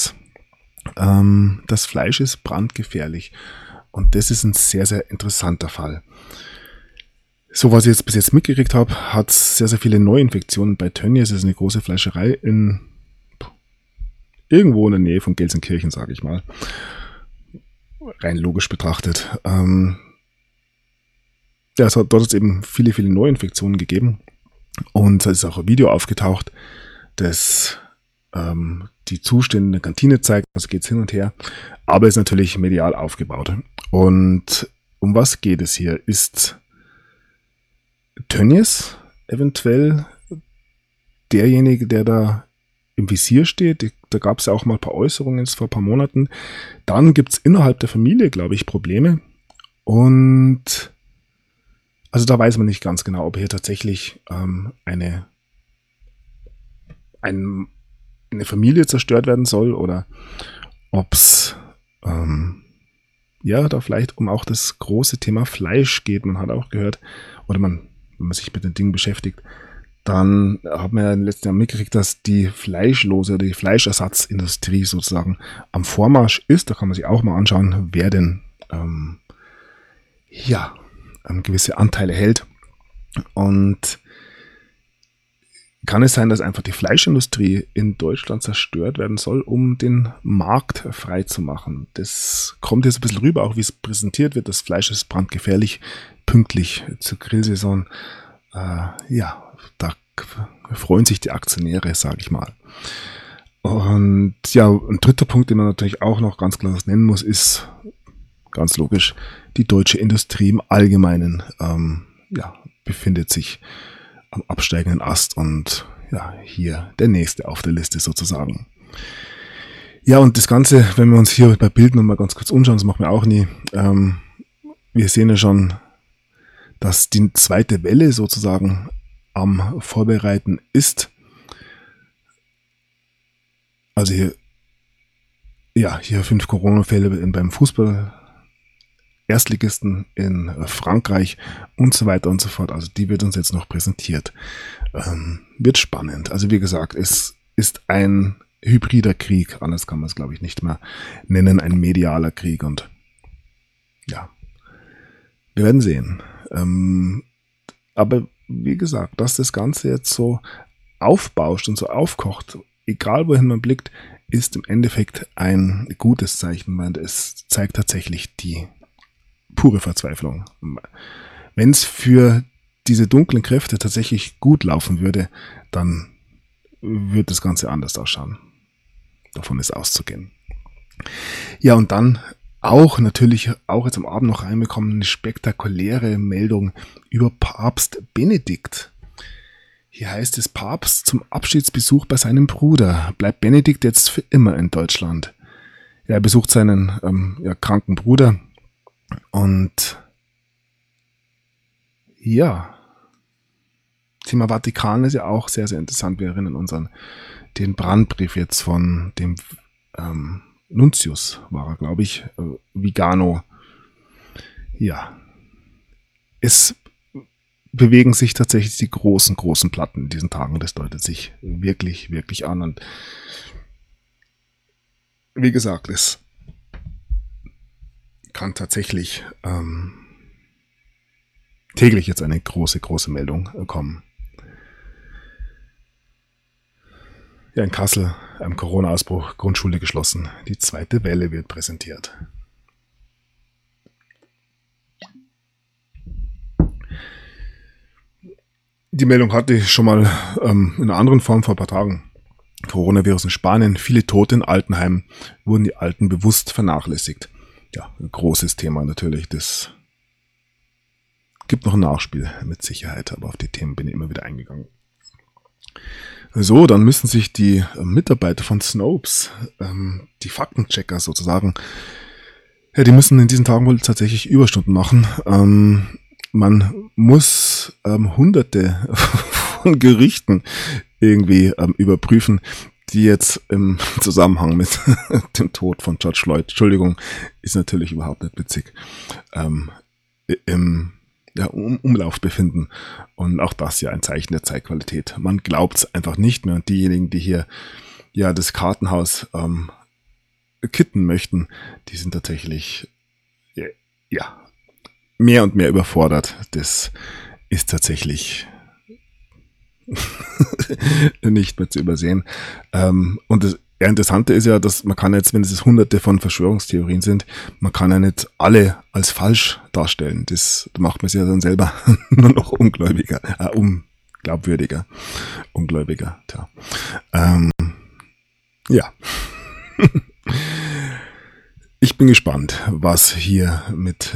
Das Fleisch ist brandgefährlich und das ist ein sehr, sehr interessanter Fall. So, was ich jetzt bis jetzt mitgekriegt habe, hat sehr, sehr viele Neuinfektionen bei Tönnies. Das ist eine große Fleischerei irgendwo in der Nähe von Gelsenkirchen, sage ich mal. Rein logisch betrachtet. Dort hat es eben viele, viele Neuinfektionen gegeben und es ist auch ein Video aufgetaucht, das die Zustände in der Kantine zeigt, also geht es hin und her, aber ist natürlich medial aufgebaut. Und um was geht es hier? Ist Tönnies eventuell derjenige, der da im Visier steht. Da gab es ja auch mal ein paar Äußerungen jetzt vor ein paar Monaten. Dann gibt es innerhalb der Familie, glaube ich, Probleme. Und also da weiß man nicht ganz genau, ob hier tatsächlich eine Familie zerstört werden soll oder ob es da vielleicht um auch das große Thema Fleisch geht. Man hat auch gehört, oder wenn man sich mit den Dingen beschäftigt, dann hat man ja in den letzten Jahren mitgekriegt, dass die fleischlose oder die Fleischersatzindustrie sozusagen am Vormarsch ist. Da kann man sich auch mal anschauen, wer denn gewisse Anteile hält. Und kann es sein, dass einfach die Fleischindustrie in Deutschland zerstört werden soll, um den Markt frei zu machen? Das kommt jetzt ein bisschen rüber, auch wie es präsentiert wird. Das Fleisch ist brandgefährlich, pünktlich zur Grillsaison. Da freuen sich die Aktionäre, sage ich mal. Und ja, ein dritter Punkt, den man natürlich auch noch ganz klar nennen muss, ist ganz logisch, die deutsche Industrie im Allgemeinen befindet sich am absteigenden Ast und ja, hier der nächste auf der Liste sozusagen. Ja, und das Ganze, wenn wir uns hier bei Bild noch mal ganz kurz umschauen, das machen wir auch nie, wir sehen ja schon, dass die zweite Welle sozusagen am Vorbereiten ist. Also hier 5 Corona-Fälle beim Fußball, Erstligisten in Frankreich und so weiter und so fort. Also die wird uns jetzt noch präsentiert. Wird spannend. Also wie gesagt, es ist ein hybrider Krieg. Anders kann man es, glaube ich, nicht mehr nennen. Ein medialer Krieg. Und ja, wir werden sehen. Aber wie gesagt, dass das Ganze jetzt so aufbauscht und so aufkocht, egal wohin man blickt, ist im Endeffekt ein gutes Zeichen, weil es zeigt tatsächlich die pure Verzweiflung. Wenn es für diese dunklen Kräfte tatsächlich gut laufen würde, dann wird das Ganze anders ausschauen. Davon ist auszugehen. Ja, und dann auch natürlich auch jetzt am Abend noch reinbekommen eine spektakuläre Meldung über Papst Benedikt. Hier heißt es: Papst zum Abschiedsbesuch bei seinem Bruder. Bleibt Benedikt jetzt für immer in Deutschland? Ja, er besucht seinen kranken Bruder. Und ja, Thema Vatikan ist ja auch sehr, sehr interessant. Wir erinnern uns an den Brandbrief jetzt von dem Nuntius, war er, glaube ich, Vigano. Ja, es bewegen sich tatsächlich die großen Platten in diesen Tagen. Das deutet sich wirklich, wirklich an. Und wie gesagt, es kann tatsächlich täglich jetzt eine große Meldung kommen. Ja, in Kassel, Corona-Ausbruch, Grundschule geschlossen. Die zweite Welle wird präsentiert. Die Meldung hatte ich schon mal in einer anderen Form vor ein paar Tagen. Coronavirus in Spanien, viele Tote in Altenheimen, wurden die Alten bewusst vernachlässigt. Ja, ein großes Thema natürlich. Das gibt noch ein Nachspiel mit Sicherheit, aber auf die Themen bin ich immer wieder eingegangen. So, dann müssen sich die Mitarbeiter von Snopes, die Faktenchecker sozusagen, ja, die müssen in diesen Tagen wohl tatsächlich Überstunden machen. Man muss hunderte von Gerüchten irgendwie überprüfen, die jetzt im Zusammenhang mit dem Tod von George Floyd, Entschuldigung, ist natürlich überhaupt nicht witzig, im Umlauf befinden. Und auch das ja ein Zeichen der Zeitqualität. Man glaubt es einfach nicht mehr. Und diejenigen, die hier ja das Kartenhaus kitten möchten, die sind tatsächlich mehr und mehr überfordert. Das ist tatsächlich nicht mehr zu übersehen. Und das Interessante ist ja, dass man kann jetzt, wenn es hunderte von Verschwörungstheorien sind, man kann ja nicht alle als falsch darstellen. Das macht man sich ja dann selber nur noch ungläubiger, unglaubwürdiger. Tja. Ja. Ich bin gespannt, was hier mit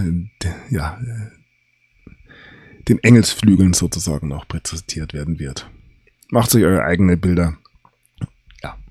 den Engelsflügeln sozusagen noch präsentiert werden wird. Macht euch eure eigenen Bilder. Ja.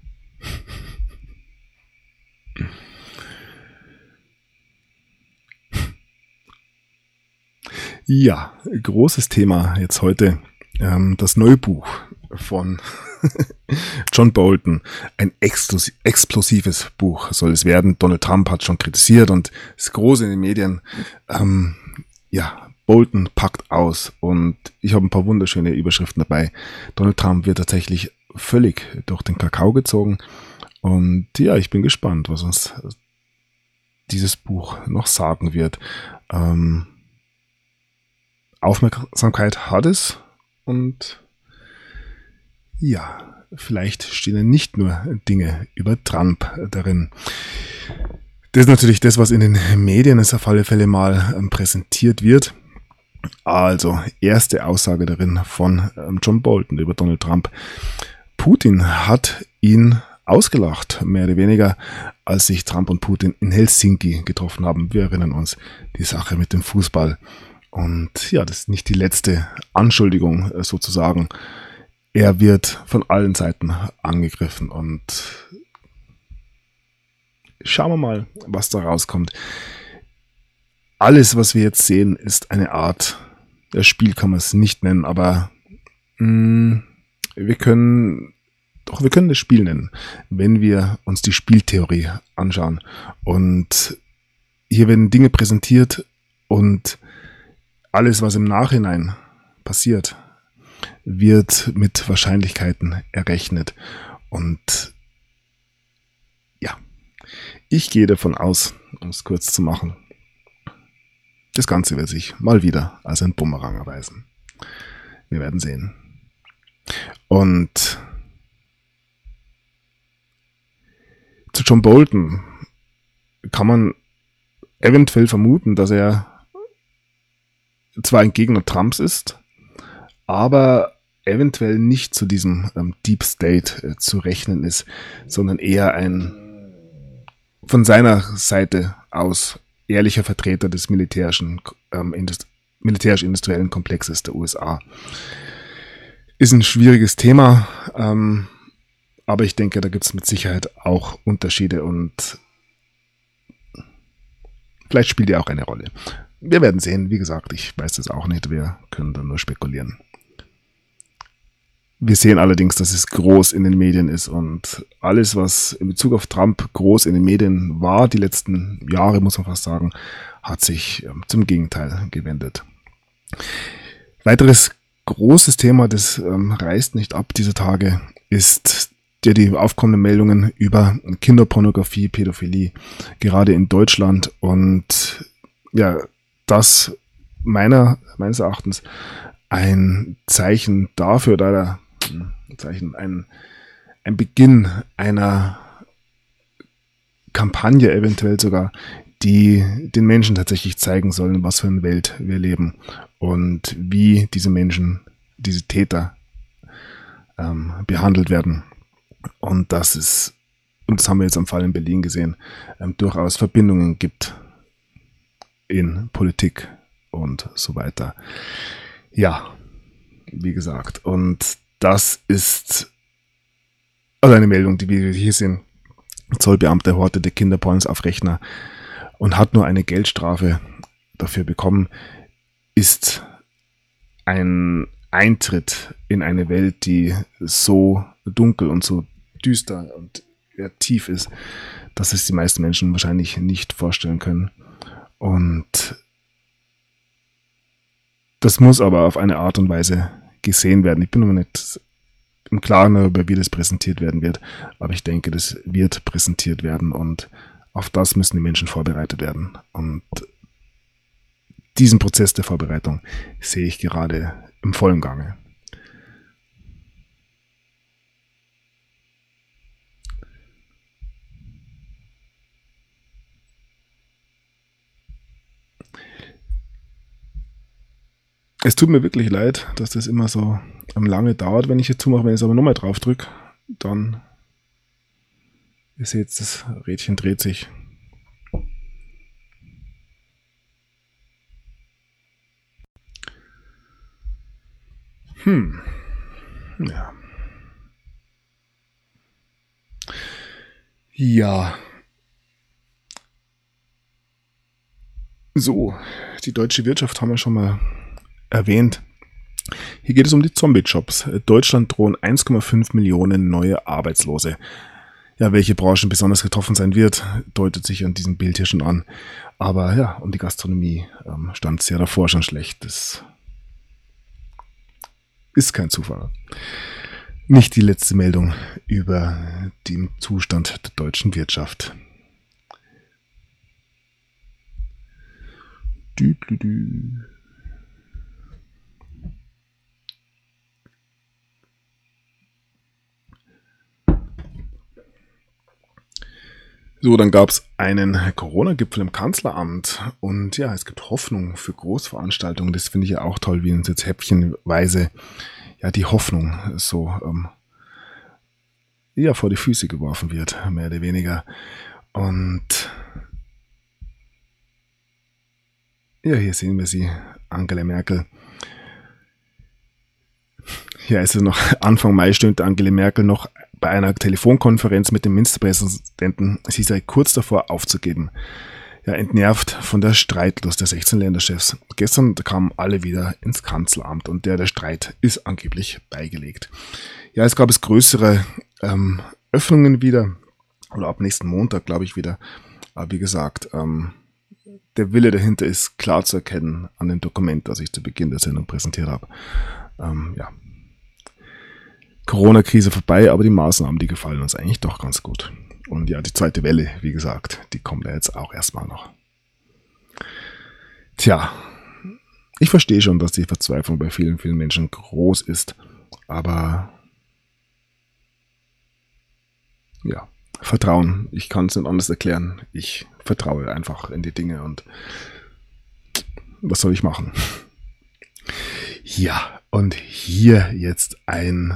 Ja, großes Thema jetzt heute. Das neue Buch von John Bolton. Ein explosives Buch soll es werden. Donald Trump hat schon kritisiert und ist groß in den Medien. Ja, Bolton packt aus und ich habe ein paar wunderschöne Überschriften dabei. Donald Trump wird tatsächlich völlig durch den Kakao gezogen und ja, ich bin gespannt, was uns dieses Buch noch sagen wird. Aufmerksamkeit hat es und ja, vielleicht stehen nicht nur Dinge über Trump darin. Das ist natürlich das, was in den Medien auf alle Fälle mal präsentiert wird. Also, erste Aussage darin von John Bolton über Donald Trump. Putin hat ihn ausgelacht, mehr oder weniger, als sich Trump und Putin in Helsinki getroffen haben. Wir erinnern uns, die Sache mit dem Fußball. Und ja, das ist nicht die letzte Anschuldigung sozusagen. Er wird von allen Seiten angegriffen und schauen wir mal, was da rauskommt. Alles, was wir jetzt sehen, ist eine Art, das Spiel kann man es nicht nennen, aber wir können das Spiel nennen, wenn wir uns die Spieltheorie anschauen. Und hier werden Dinge präsentiert und alles, was im Nachhinein passiert, wird mit Wahrscheinlichkeiten errechnet. Und ja, ich gehe davon aus, um es kurz zu machen, das Ganze wird sich mal wieder als ein Bumerang erweisen. Wir werden sehen. Und zu John Bolton kann man eventuell vermuten, dass er zwar ein Gegner Trumps ist, aber eventuell nicht zu diesem Deep State zu rechnen ist, sondern eher ein von seiner Seite aus ehrlicher Vertreter des militärisch-industriellen Komplexes der USA. Ist ein schwieriges Thema, aber ich denke, da gibt es mit Sicherheit auch Unterschiede und vielleicht spielt er auch eine Rolle. Wir werden sehen, wie gesagt, ich weiß das auch nicht, wir können da nur spekulieren. Wir sehen allerdings, dass es groß in den Medien ist und alles, was in Bezug auf Trump groß in den Medien war, die letzten Jahre, muss man fast sagen, hat sich zum Gegenteil gewendet. Weiteres großes Thema, das reißt nicht ab dieser Tage, ist die aufkommenden Meldungen über Kinderpornografie, Pädophilie, gerade in Deutschland und ja, das meines Erachtens ein Zeichen dafür, ein Beginn einer Kampagne eventuell sogar, die den Menschen tatsächlich zeigen sollen, was für eine Welt wir leben und wie diese Menschen, diese Täter behandelt werden. Und das haben wir jetzt am Fall in Berlin gesehen, durchaus Verbindungen gibt in Politik und so weiter. Ja, wie gesagt, und das ist also eine Meldung, die wir hier sehen. Zollbeamte hortete Kinderpornos auf Rechner und hat nur eine Geldstrafe dafür bekommen, ist ein Eintritt in eine Welt, die so dunkel und so düster und tief ist, dass es die meisten Menschen wahrscheinlich nicht vorstellen können. Und das muss aber auf eine Art und Weise gesehen werden. Ich bin noch nicht im Klaren darüber, wie das präsentiert werden wird, aber ich denke, das wird präsentiert werden und auf das müssen die Menschen vorbereitet werden. Und diesen Prozess der Vorbereitung sehe ich gerade im vollen Gange. Es tut mir wirklich leid, dass das immer so lange dauert, wenn ich hier zumache. Wenn ich es aber nochmal drauf drücke, dann, ihr seht, das Rädchen dreht sich. Ja. Ja, so, die deutsche Wirtschaft haben wir schon mal erwähnt. Hier geht es um die Zombie-Jobs. Deutschland drohen 1,5 Millionen neue Arbeitslose. Ja, welche Branchen besonders getroffen sein wird, deutet sich an diesem Bild hier schon an. Aber ja, um die Gastronomie stand es ja davor schon schlecht. Das ist kein Zufall. Nicht die letzte Meldung über den Zustand der deutschen Wirtschaft. So, dann gab es einen Corona-Gipfel im Kanzleramt und ja, es gibt Hoffnung für Großveranstaltungen. Das finde ich ja auch toll, wie uns jetzt häppchenweise ja die Hoffnung so ja vor die Füße geworfen wird, mehr oder weniger. Und ja, hier sehen wir sie, Angela Merkel. Ja, ist es noch Anfang Mai stimmte Angela Merkel noch bei einer Telefonkonferenz mit dem Ministerpräsidenten, sie sei kurz davor aufzugeben. Ja, entnervt von der Streitlust der 16 Länderchefs. Gestern kamen alle wieder ins Kanzleramt und der Streit ist angeblich beigelegt. Ja, es gab größere Öffnungen wieder, oder ab nächsten Montag, glaube ich, wieder. Aber wie gesagt, der Wille dahinter ist klar zu erkennen an dem Dokument, das ich zu Beginn der Sendung präsentiert habe. Ja. Corona-Krise vorbei, aber die Maßnahmen, die gefallen uns eigentlich doch ganz gut. Und ja, die zweite Welle, wie gesagt, die kommt ja jetzt auch erstmal noch. Tja, ich verstehe schon, dass die Verzweiflung bei vielen, vielen Menschen groß ist, aber ja, Vertrauen, ich kann es nicht anders erklären. Ich vertraue einfach in die Dinge und was soll ich machen? Ja, und hier jetzt ein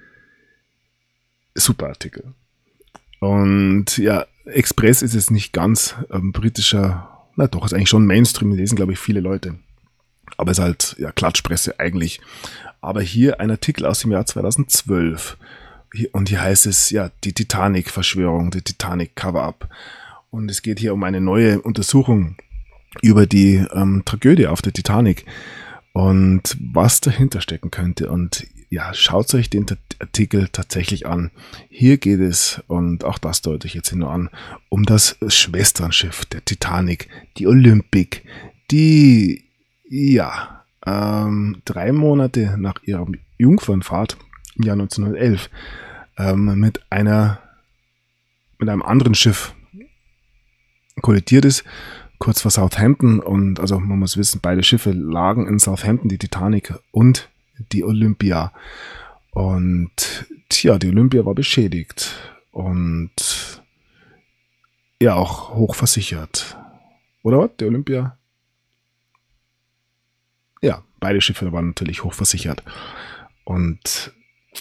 super Artikel. Und ja, Express ist jetzt nicht ganz britischer, na doch, ist eigentlich schon Mainstream, lesen glaube ich viele Leute. Aber ist halt ja Klatschpresse eigentlich. Aber hier ein Artikel aus dem Jahr 2012. Und hier heißt es ja die Titanic-Verschwörung, die Titanic-Cover-Up. Und es geht hier um eine neue Untersuchung über die Tragödie auf der Titanic und was dahinter stecken könnte. Und ja, schaut euch den Artikel tatsächlich an. Hier geht es, und auch das deute ich jetzt nur an, um das Schwesternschiff der Titanic, die Olympic, die, ja, 3 Monate nach ihrer Jungfernfahrt im Jahr 1911 mit einem anderen Schiff kollidiert ist, kurz vor Southampton. Und also man muss wissen, beide Schiffe lagen in Southampton, die Titanic und die Olympia. Und tja, die Olympia war beschädigt und ja auch hochversichert. Oder was? Die Olympia? Ja, beide Schiffe waren natürlich hochversichert. Und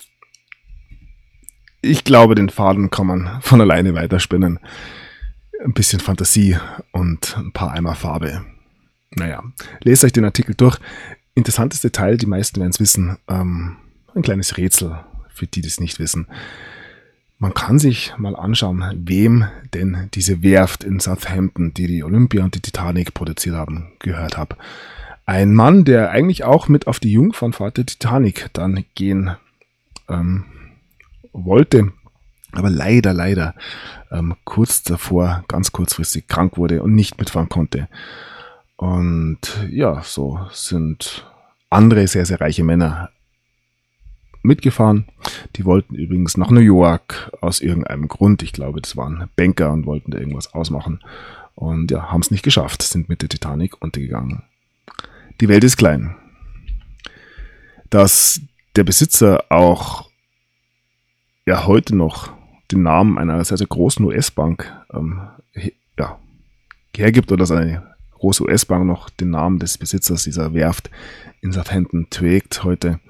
ich glaube, den Faden kann man von alleine weiterspinnen. Ein bisschen Fantasie und ein paar Eimer Farbe. Naja, lest euch den Artikel durch. Interessantes Detail, die meisten werden es wissen, ein kleines Rätsel für die, die es nicht wissen. Man kann sich mal anschauen, wem denn diese Werft in Southampton, die die Olympia und die Titanic produziert haben, gehört hat. Ein Mann, der eigentlich auch mit auf die Jungfernfahrt der Titanic dann gehen wollte, aber leider kurz davor, ganz kurzfristig krank wurde und nicht mitfahren konnte. Und ja, so sind andere sehr, sehr reiche Männer mitgefahren. Die wollten übrigens nach New York aus irgendeinem Grund. Ich glaube, das waren Banker und wollten da irgendwas ausmachen. Und ja, haben es nicht geschafft, sind mit der Titanic untergegangen. Die Welt ist klein. Dass der Besitzer auch ja heute noch den Namen einer sehr, sehr großen US-Bank hergibt, oder dass eine große US-Bank noch den Namen des Besitzers dieser Werft in Southampton trägt heute.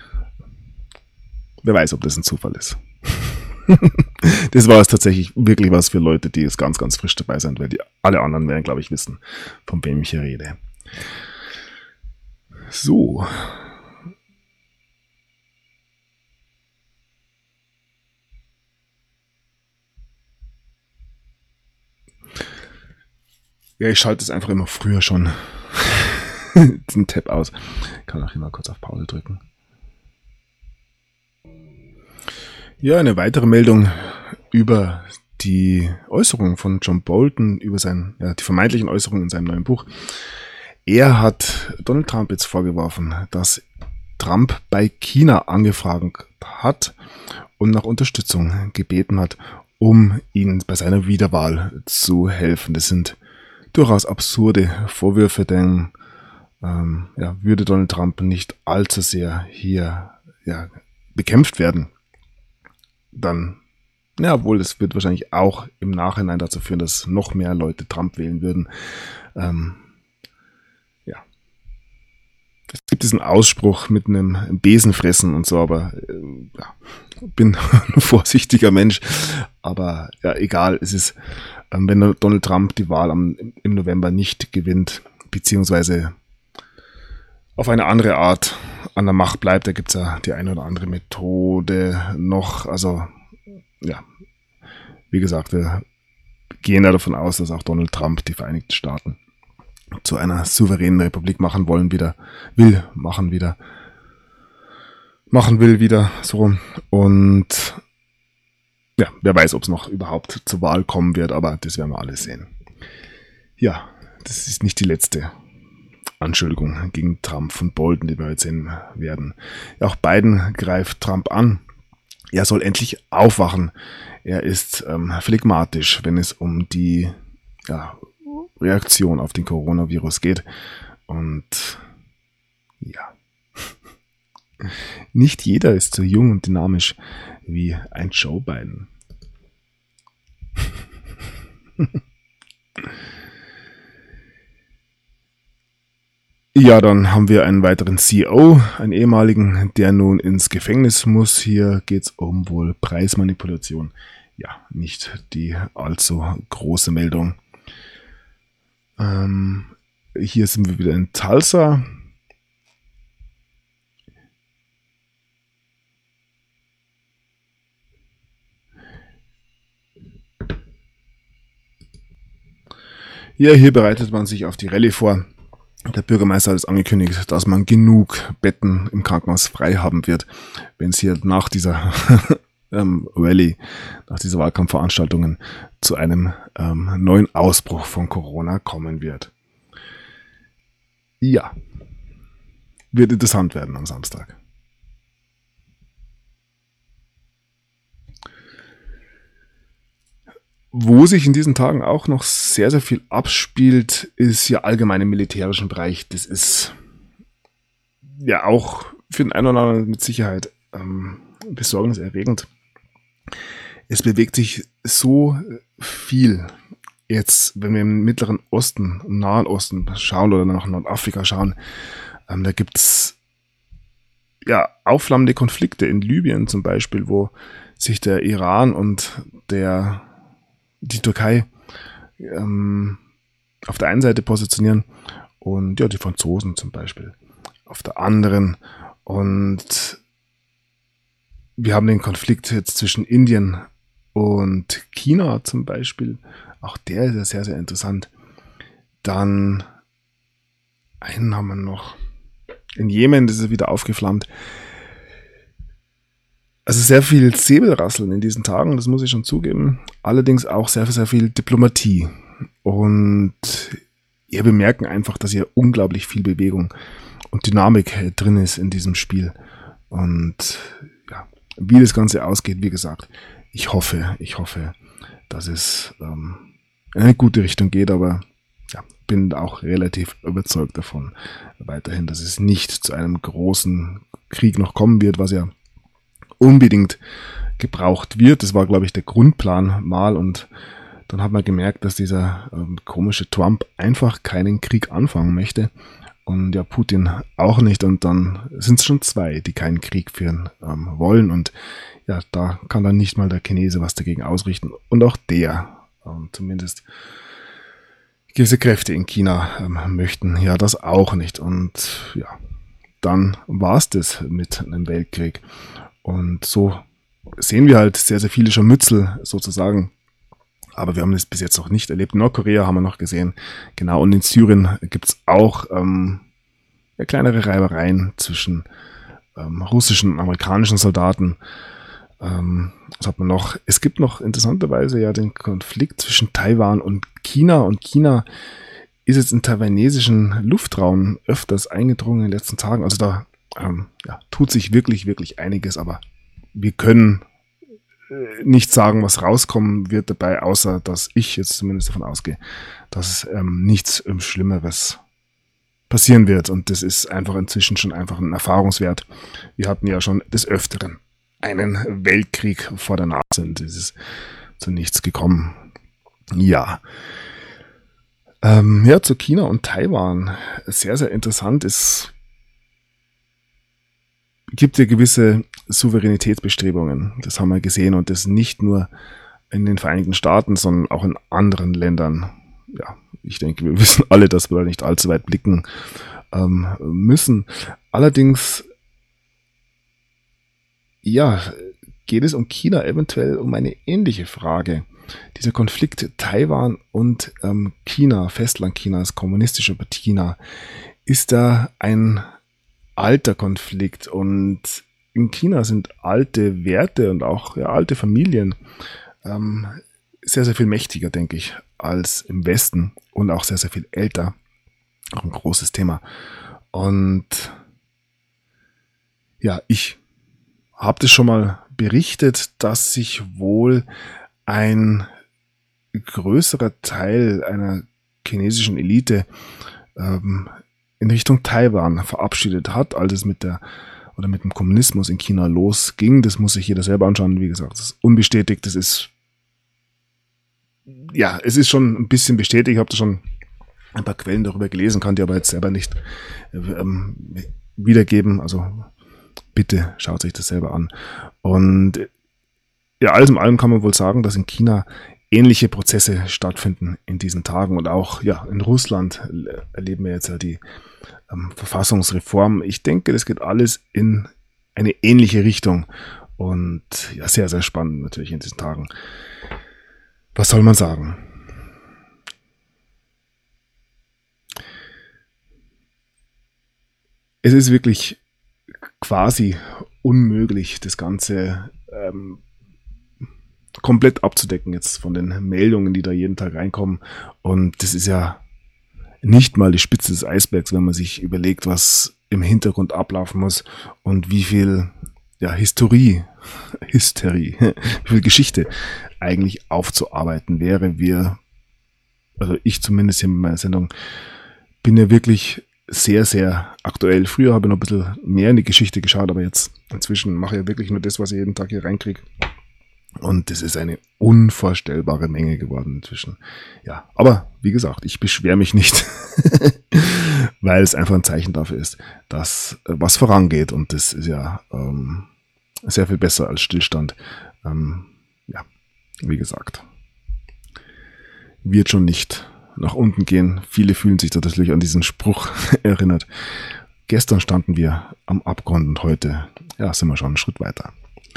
Wer weiß, ob das ein Zufall ist. Das war es tatsächlich wirklich was für Leute, die jetzt ganz, ganz frisch dabei sind, weil alle anderen werden, glaube ich, wissen, von wem ich hier rede. So. Ja, ich schalte es einfach immer früher schon den Tab aus. Kann auch immer kurz auf Pause drücken. Ja, eine weitere Meldung über die Äußerungen von John Bolton, über die vermeintlichen Äußerungen in seinem neuen Buch. Er hat Donald Trump jetzt vorgeworfen, dass Trump bei China angefragt hat und nach Unterstützung gebeten hat, um ihm bei seiner Wiederwahl zu helfen. Das sind durchaus absurde Vorwürfe, denn würde Donald Trump nicht allzu sehr hier bekämpft werden, dann, obwohl es wird wahrscheinlich auch im Nachhinein dazu führen, dass noch mehr Leute Trump wählen würden. Es gibt diesen Ausspruch mit einem Besen fressen und so, aber bin ein vorsichtiger Mensch. Aber ja, egal, es ist, wenn Donald Trump die Wahl im November nicht gewinnt, beziehungsweise auf eine andere Art an der Macht bleibt, da gibt es ja die eine oder andere Methode noch. Also, ja, wie gesagt, wir gehen ja davon aus, dass auch Donald Trump die Vereinigten Staaten zu einer souveränen Republik machen will wieder, so rum. Und ja, wer weiß, ob es noch überhaupt zur Wahl kommen wird, aber das werden wir alle sehen. Ja, das ist nicht die letzte Anschuldigung gegen Trump von Bolton, die wir heute sehen werden. Ja, auch Biden greift Trump an. Er soll endlich aufwachen. Er ist phlegmatisch, wenn es um die Reaktion auf den Coronavirus geht. Und ja, nicht jeder ist so jung und dynamisch wie ein Joe Biden. Ja, dann haben wir einen weiteren CEO, einen ehemaligen, der nun ins Gefängnis muss. Hier geht es um wohl Preismanipulation. Ja, nicht die allzu große Meldung. Hier sind wir wieder in Tulsa. Ja, hier bereitet man sich auf die Rallye vor. Der Bürgermeister hat es angekündigt, dass man genug Betten im Krankenhaus frei haben wird, wenn es hier nach dieser Rallye, nach dieser Wahlkampfveranstaltungen zu einem neuen Ausbruch von Corona kommen wird. Ja, wird interessant werden am Samstag. Wo sich in diesen Tagen auch noch sehr, sehr viel abspielt, ist ja allgemein im militärischen Bereich. Das ist ja auch für den einen oder anderen mit Sicherheit besorgniserregend. Es bewegt sich so viel jetzt, wenn wir im Mittleren Osten, im Nahen Osten schauen oder nach Nordafrika schauen. Da gibt es aufflammende Konflikte in Libyen zum Beispiel, wo sich der Iran und die Türkei auf der einen Seite positionieren und die Franzosen zum Beispiel auf der anderen. Und wir haben den Konflikt jetzt zwischen Indien und China zum Beispiel. Auch der ist ja sehr, sehr interessant. Dann einen haben wir noch. In Jemen, das ist wieder aufgeflammt. Also sehr viel Säbelrasseln in diesen Tagen, das muss ich schon zugeben. Allerdings auch sehr, sehr viel Diplomatie. Und wir bemerken einfach, dass hier unglaublich viel Bewegung und Dynamik drin ist in diesem Spiel. Und ja, wie das Ganze ausgeht, wie gesagt, ich hoffe, dass es in eine gute Richtung geht, aber ja, bin auch relativ überzeugt davon weiterhin, dass es nicht zu einem großen Krieg noch kommen wird, was ja unbedingt gebraucht wird. Das war, glaube ich, der Grundplan mal, und dann hat man gemerkt, dass dieser komische Trump einfach keinen Krieg anfangen möchte und ja, Putin auch nicht, und dann sind es schon zwei, die keinen Krieg führen wollen, und ja, da kann dann nicht mal der Chinese was dagegen ausrichten, und auch der, zumindest gewisse Kräfte in China möchten ja das auch nicht, und ja, dann war es das mit einem Weltkrieg. Und so sehen wir halt sehr, sehr viele Scharmützel sozusagen Aber wir haben das bis jetzt noch nicht erlebt. Nordkorea haben wir noch gesehen. Genau, und in Syrien gibt es auch kleinere Reibereien zwischen russischen und amerikanischen Soldaten. Was hat man noch? Es gibt noch interessanterweise ja den Konflikt zwischen Taiwan und China. Und China ist jetzt im taiwanesischen Luftraum öfters eingedrungen in den letzten Tagen. Also da tut sich wirklich, wirklich einiges. Aber wir können nicht sagen, was rauskommen wird dabei, außer dass ich jetzt zumindest davon ausgehe, dass nichts Schlimmeres passieren wird. Und das ist einfach inzwischen schon einfach ein Erfahrungswert. Wir hatten ja schon des Öfteren einen Weltkrieg vor der Nase und es ist zu nichts gekommen. Ja. Zu China und Taiwan. Sehr, sehr interessant. Es gibt ja gewisse Souveränitätsbestrebungen. Das haben wir gesehen und das nicht nur in den Vereinigten Staaten, sondern auch in anderen Ländern. Ja, ich denke, wir wissen alle, dass wir da nicht allzu weit blicken müssen. Allerdings geht es um China eventuell um eine ähnliche Frage. Dieser Konflikt Taiwan und China, Festlandchina, das kommunistische China, ist da ein alter Konflikt. Und in China sind alte Werte und auch alte Familien sehr, sehr viel mächtiger, denke ich, als im Westen und auch sehr, sehr viel älter. Auch ein großes Thema. Und ich habe das schon mal berichtet, dass sich wohl ein größerer Teil einer chinesischen Elite in Richtung Taiwan verabschiedet hat, als es mit dem Kommunismus in China losging. Das muss sich jeder selber anschauen. Wie gesagt, das ist unbestätigt. Das ist es ist schon ein bisschen bestätigt. Ich habe da schon ein paar Quellen darüber gelesen, kann die aber jetzt selber nicht wiedergeben. Also bitte schaut sich das selber an. Und alles in allem kann man wohl sagen, dass in China ähnliche Prozesse stattfinden in diesen Tagen. Und auch in Russland erleben wir jetzt die Verfassungsreform. Ich denke, das geht alles in eine ähnliche Richtung. Und sehr, sehr spannend natürlich in diesen Tagen. Was soll man sagen? Es ist wirklich quasi unmöglich, das Ganze komplett abzudecken jetzt von den Meldungen, die da jeden Tag reinkommen. Und das ist ja nicht mal die Spitze des Eisbergs, wenn man sich überlegt, was im Hintergrund ablaufen muss und wie viel Hysterie, wie viel Geschichte eigentlich aufzuarbeiten wäre. Also ich zumindest hier mit meiner Sendung, bin ja wirklich sehr, sehr aktuell. Früher habe ich noch ein bisschen mehr in die Geschichte geschaut, aber jetzt inzwischen mache ich ja wirklich nur das, was ich jeden Tag hier reinkriege. Und das ist eine unvorstellbare Menge geworden inzwischen. Ja, aber wie gesagt, ich beschwere mich nicht, weil es einfach ein Zeichen dafür ist, dass was vorangeht. Und das ist sehr viel besser als Stillstand. Wie gesagt, wird schon nicht nach unten gehen. Viele fühlen sich da natürlich an diesen Spruch erinnert. Gestern standen wir am Abgrund und heute sind wir schon einen Schritt weiter.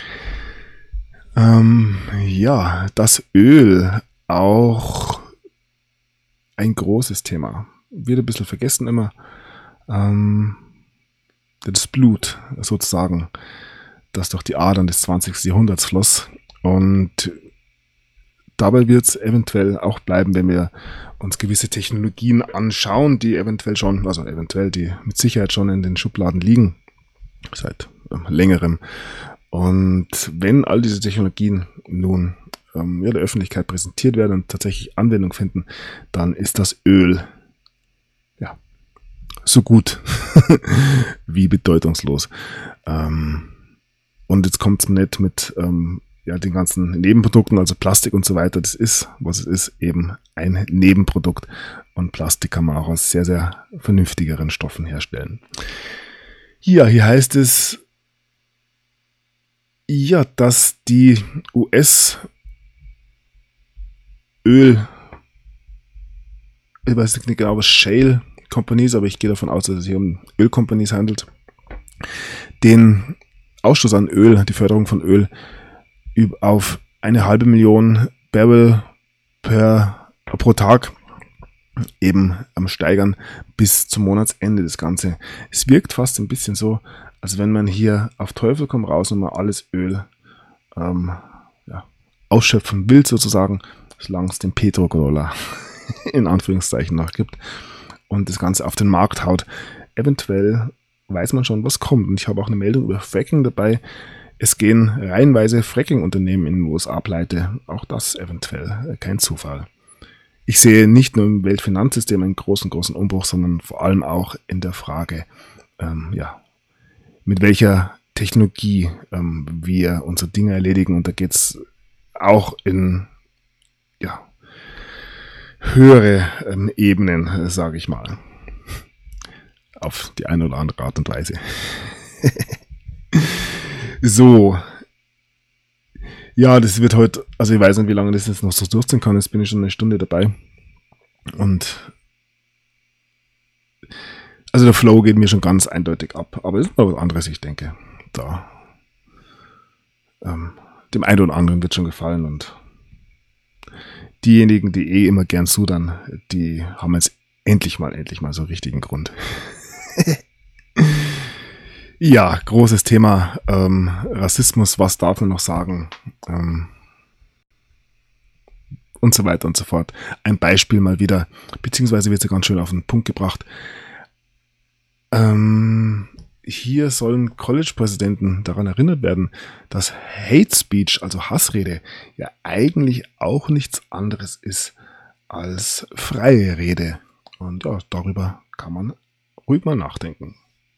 Das Öl, auch ein großes Thema. Wird ein bisschen vergessen immer. Das Blut sozusagen, das durch die Adern des 20. Jahrhunderts floss. Und dabei wird es eventuell auch bleiben, wenn wir uns gewisse Technologien anschauen, die die mit Sicherheit schon in den Schubladen liegen, seit längerem. Und wenn all diese Technologien nun der Öffentlichkeit präsentiert werden und tatsächlich Anwendung finden, dann ist das Öl so gut wie bedeutungslos. Und jetzt kommt es nicht mit den ganzen Nebenprodukten, also Plastik und so weiter. Das ist, was es ist, eben ein Nebenprodukt. Und Plastik kann man auch aus sehr, sehr vernünftigeren Stoffen herstellen. Hier heißt es, dass die US-Öl, ich weiß nicht genau, was Shale Companies, aber ich gehe davon aus, dass es hier um Ölcompanies handelt, den Ausstoß an Öl, die Förderung von Öl auf 500.000 Barrel pro Tag eben steigern bis zum Monatsende das Ganze. Es wirkt fast ein bisschen so, als wenn man hier auf Teufel komm raus und mal alles Öl ausschöpfen will sozusagen, solange es den Petrodollar in Anführungszeichen noch gibt und das Ganze auf den Markt haut. Eventuell weiß man schon, was kommt. Und ich habe auch eine Meldung über Fracking dabei. Es gehen reihenweise Fracking-Unternehmen in den USA pleite. Auch das eventuell kein Zufall. Ich sehe nicht nur im Weltfinanzsystem einen großen Umbruch, sondern vor allem auch in der Frage, mit welcher Technologie wir unsere Dinge erledigen. Und da geht es auch in höhere Ebenen, sage ich mal. Auf die eine oder andere Art und Weise. So. Ja, das wird heute, also ich weiß nicht, wie lange das jetzt noch so durchziehen kann. Jetzt bin ich schon eine Stunde dabei. Und also der Flow geht mir schon ganz eindeutig ab. Aber es ist noch was anderes, ich denke. Da dem einen oder anderen wird schon gefallen. Und diejenigen, die immer gern sudern, die haben jetzt endlich mal so richtigen Grund. Ja, großes Thema Rassismus, was darf man noch sagen? Und so weiter und so fort. Ein Beispiel mal wieder, beziehungsweise wird es ja ganz schön auf den Punkt gebracht. Hier sollen College-Präsidenten daran erinnert werden, dass Hate Speech, also Hassrede, ja eigentlich auch nichts anderes ist als freie Rede. Und ja, darüber kann man ruhig mal nachdenken.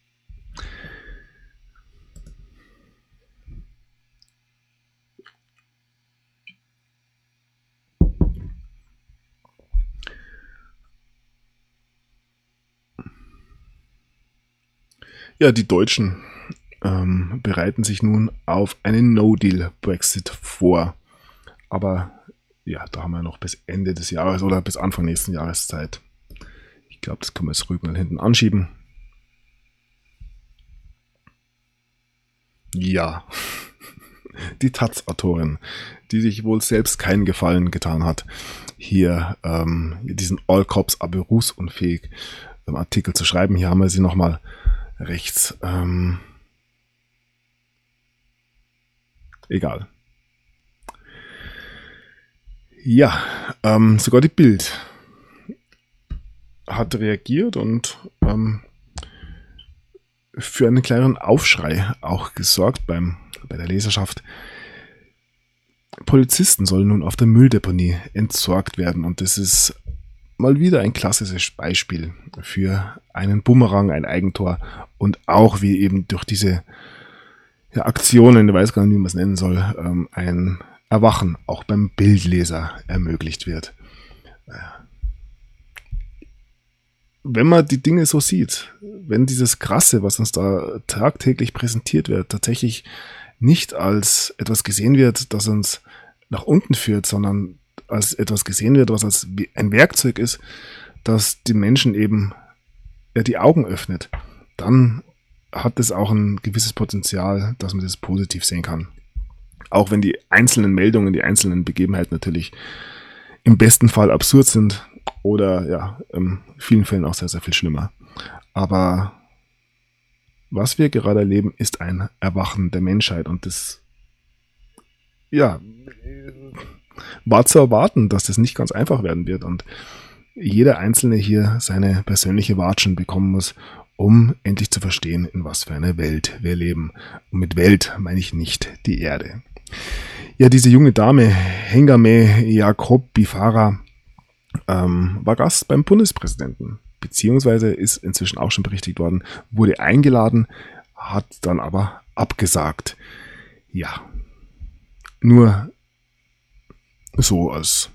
Ja, die Deutschen bereiten sich nun auf einen No-Deal-Brexit vor. Aber ja, da haben wir noch bis Ende des Jahres oder bis Anfang nächsten Jahres Zeit. Ich glaube, das können wir jetzt ruhig mal hinten anschieben. Ja, die Taz-Autorin, die sich wohl selbst keinen Gefallen getan hat, hier diesen All Cops are berufsunfähig Artikel zu schreiben. Hier haben wir sie nochmal rechts. Egal. Ja, sogar die Bild hat reagiert und für einen kleineren Aufschrei auch gesorgt bei der Leserschaft. Polizisten sollen nun auf der Mülldeponie entsorgt werden und das ist mal wieder ein klassisches Beispiel für einen Bumerang, ein Eigentor und auch wie eben durch diese Aktionen, ich weiß gar nicht, wie man es nennen soll, ein Erwachen auch beim Bildleser ermöglicht wird. Wenn man die Dinge so sieht, wenn dieses Krasse, was uns da tagtäglich präsentiert wird, tatsächlich nicht als etwas gesehen wird, das uns nach unten führt, sondern als etwas gesehen wird, was als ein Werkzeug ist, das den Menschen eben die Augen öffnet, dann hat es auch ein gewisses Potenzial, dass man das positiv sehen kann. Auch wenn die einzelnen Meldungen, die einzelnen Begebenheiten natürlich im besten Fall absurd sind oder in vielen Fällen auch sehr, sehr viel schlimmer. Aber was wir gerade erleben, ist ein Erwachen der Menschheit und das war zu erwarten, dass das nicht ganz einfach werden wird und jeder Einzelne hier seine persönliche Watschen bekommen muss, um endlich zu verstehen, in was für einer Welt wir leben. Und mit Welt meine ich nicht die Erde. Ja, diese junge Dame, Hengame Jacob Bifara, war Gast beim Bundespräsidenten, beziehungsweise ist inzwischen auch schon berichtigt worden, wurde eingeladen, hat dann aber abgesagt. Ja, nur so als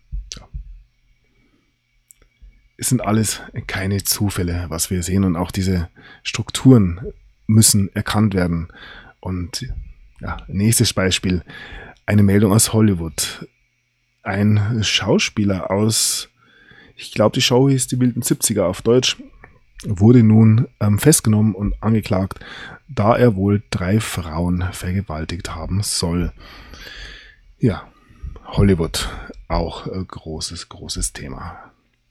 es sind alles keine Zufälle, was wir sehen und auch diese Strukturen müssen erkannt werden. Und nächstes Beispiel, eine Meldung aus Hollywood. Ein Schauspieler aus, ich glaube die Show hieß die wilden 70er auf Deutsch, wurde nun festgenommen und angeklagt, da er wohl 3 Frauen vergewaltigt haben soll. Ja, Hollywood auch großes Thema.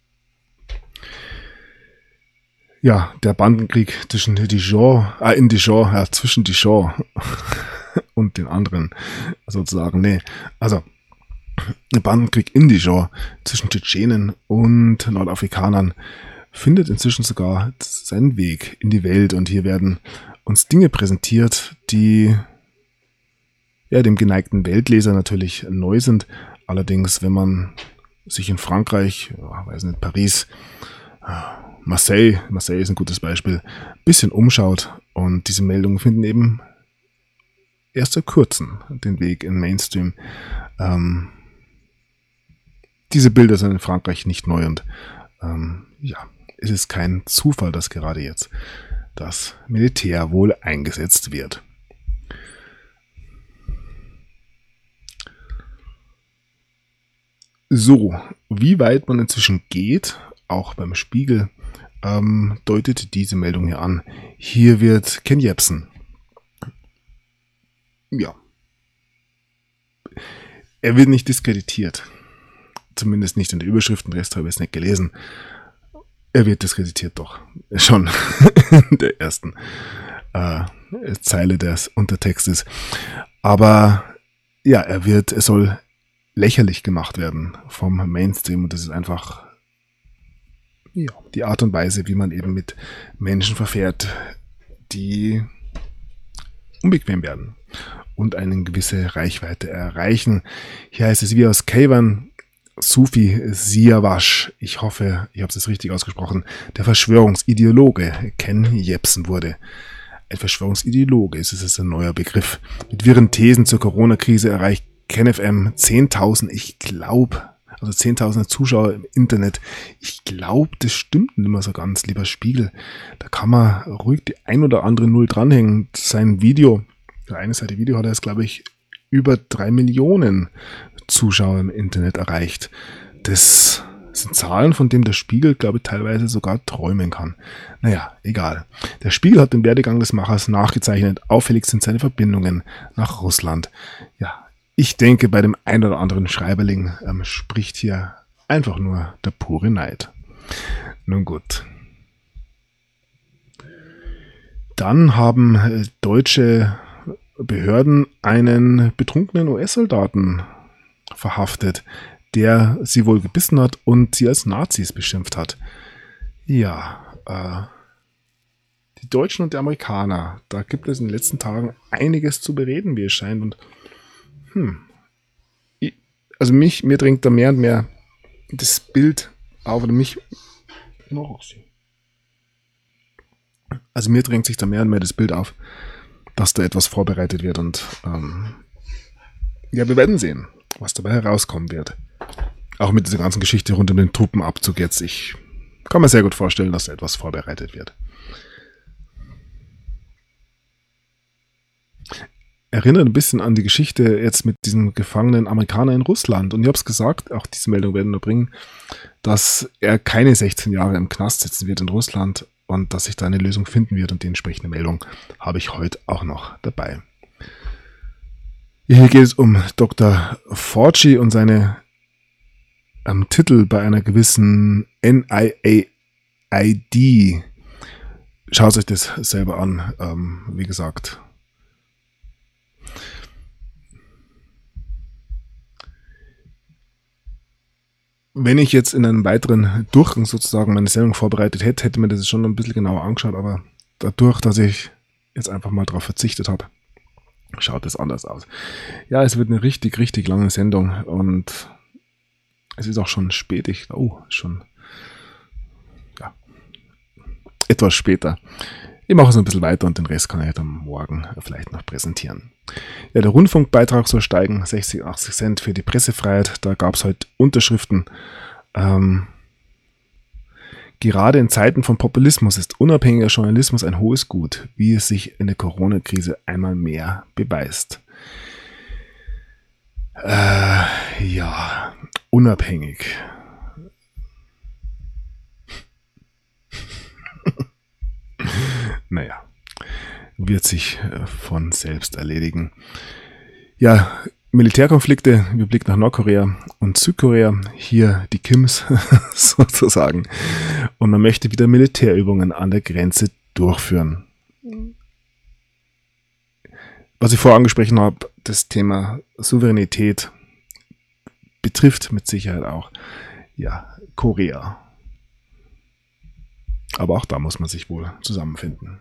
Ja, der Bandenkrieg zwischen Dijon und den anderen sozusagen. Nee, also der Bandenkrieg in Dijon zwischen Tschetschenen und Nordafrikanern findet inzwischen sogar seinen Weg in die Welt. Und hier werden uns Dinge präsentiert, die ja dem geneigten Weltleser natürlich neu sind. Allerdings, wenn man sich in Frankreich, weiß nicht, Paris, Marseille ist ein gutes Beispiel, ein bisschen umschaut und diese Meldungen finden eben erst seit kurzem den Weg in Mainstream. Diese Bilder sind in Frankreich nicht neu und es ist kein Zufall, dass gerade jetzt das Militär wohl eingesetzt wird. So, wie weit man inzwischen geht, auch beim Spiegel, deutet diese Meldung hier an. Hier wird Ken Jebsen. Ja. Er wird nicht diskreditiert. Zumindest nicht in der Überschrift, den Rest habe ich jetzt nicht gelesen. Er wird diskreditiert doch. Schon in der ersten Zeile des Untertextes. Aber ja, er soll lächerlich gemacht werden vom Mainstream und das ist einfach die Art und Weise, wie man eben mit Menschen verfährt, die unbequem werden und eine gewisse Reichweite erreichen. Hier heißt es wie aus Kayvan, Sufi Siavash, ich hoffe, ich habe es richtig ausgesprochen, der Verschwörungsideologe Ken Jebsen wurde. Ein Verschwörungsideologe ist ein neuer Begriff. Mit wirren Thesen zur Corona-Krise erreicht KenFM 10.000, ich glaube, also 10.000 Zuschauer im Internet. Ich glaube, das stimmt nicht mehr so ganz, lieber Spiegel. Da kann man ruhig die ein oder andere Null dranhängen. Sein Video, der eine Seite Video hat er jetzt, glaube ich, über 3 Millionen Zuschauer im Internet erreicht. Das sind Zahlen, von denen der Spiegel, glaube ich, teilweise sogar träumen kann. Naja, egal. Der Spiegel hat den Werdegang des Machers nachgezeichnet. Auffällig sind seine Verbindungen nach Russland. Ja, ich denke, bei dem ein oder anderen Schreiberling spricht hier einfach nur der pure Neid. Nun gut. Dann haben deutsche Behörden einen betrunkenen US-Soldaten verhaftet, der sie wohl gebissen hat und sie als Nazis beschimpft hat. Ja, die Deutschen und die Amerikaner, da gibt es in den letzten Tagen einiges zu bereden, wie es scheint. Und also mir drängt da mehr und mehr das Bild auf, oder also mir drängt sich da mehr und mehr das Bild auf, dass da etwas vorbereitet wird und wir werden sehen, was dabei herauskommen wird. Auch mit dieser ganzen Geschichte rund um den Truppenabzug jetzt. Ich kann mir sehr gut vorstellen, dass da etwas vorbereitet wird. Erinnert ein bisschen an die Geschichte jetzt mit diesem gefangenen Amerikaner in Russland. Und ich habe es gesagt, auch diese Meldung werden wir bringen, dass er keine 16 Jahre im Knast sitzen wird in Russland und dass sich da eine Lösung finden wird. Und die entsprechende Meldung habe ich heute auch noch dabei. Hier geht es um Dr. Fauci und seine Titel bei einer gewissen NIAID. Schaut euch das selber an, wie gesagt. Wenn ich jetzt in einem weiteren Durchgang sozusagen meine Sendung vorbereitet hätte, hätte mir das schon ein bisschen genauer angeschaut, aber dadurch, dass ich jetzt einfach mal darauf verzichtet habe, schaut es anders aus. Ja, es wird eine richtig, richtig lange Sendung und es ist auch schon spät. Etwas später. Ich mache es ein bisschen weiter und den Rest kann ich dann morgen vielleicht noch präsentieren. Ja, der Rundfunkbeitrag soll steigen, 60, 80 Cent für die Pressefreiheit. Da gab es halt Unterschriften. Gerade in Zeiten von Populismus ist unabhängiger Journalismus ein hohes Gut, wie es sich in der Corona-Krise einmal mehr beweist. Ja, unabhängig. Naja, wird sich von selbst erledigen. Ja, Militärkonflikte, wir blicken nach Nordkorea und Südkorea, hier die Kims sozusagen. Und man möchte wieder Militärübungen an der Grenze durchführen. Was ich vorher angesprochen habe, das Thema Souveränität betrifft mit Sicherheit auch Korea. Aber auch da muss man sich wohl zusammenfinden.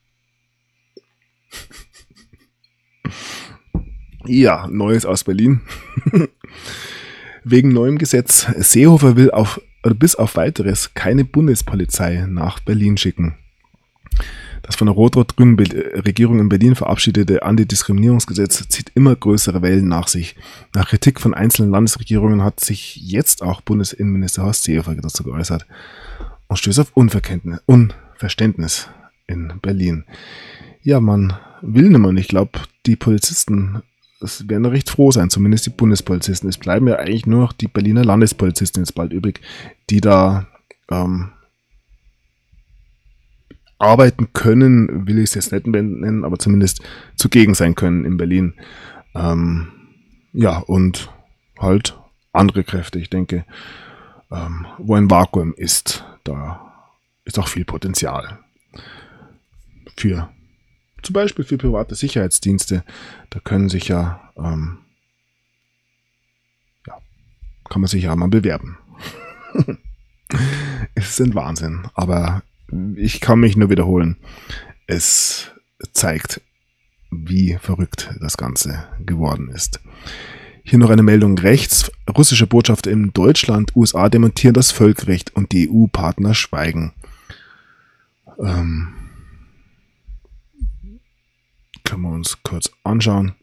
Ja, Neues aus Berlin. Wegen neuem Gesetz. Seehofer will bis auf Weiteres keine Bundespolizei nach Berlin schicken. Das von der rot-rot-grünen Regierung in Berlin verabschiedete Antidiskriminierungsgesetz zieht immer größere Wellen nach sich. Nach Kritik von einzelnen Landesregierungen hat sich jetzt auch Bundesinnenminister Horst Seehofer dazu geäußert und stößt auf Unverständnis in Berlin. Ja, man will nicht mehr. Und ich glaube, die Polizisten werden da recht froh sein, zumindest die Bundespolizisten. Es bleiben ja eigentlich nur noch die Berliner Landespolizisten jetzt bald übrig, die da arbeiten können, will ich es jetzt nicht nennen, aber zumindest zugegen sein können in Berlin. Und halt andere Kräfte. Ich denke, wo ein Vakuum ist, da ist auch viel Potenzial zum Beispiel für private Sicherheitsdienste. Da können sich kann man sich ja mal bewerben. Es ist ein Wahnsinn, aber ich kann mich nur wiederholen. Es zeigt, wie verrückt das Ganze geworden ist. Hier noch eine Meldung rechts. Russische Botschafter in Deutschland, USA demontieren das Völkerrecht und die EU-Partner schweigen. Können wir uns kurz anschauen.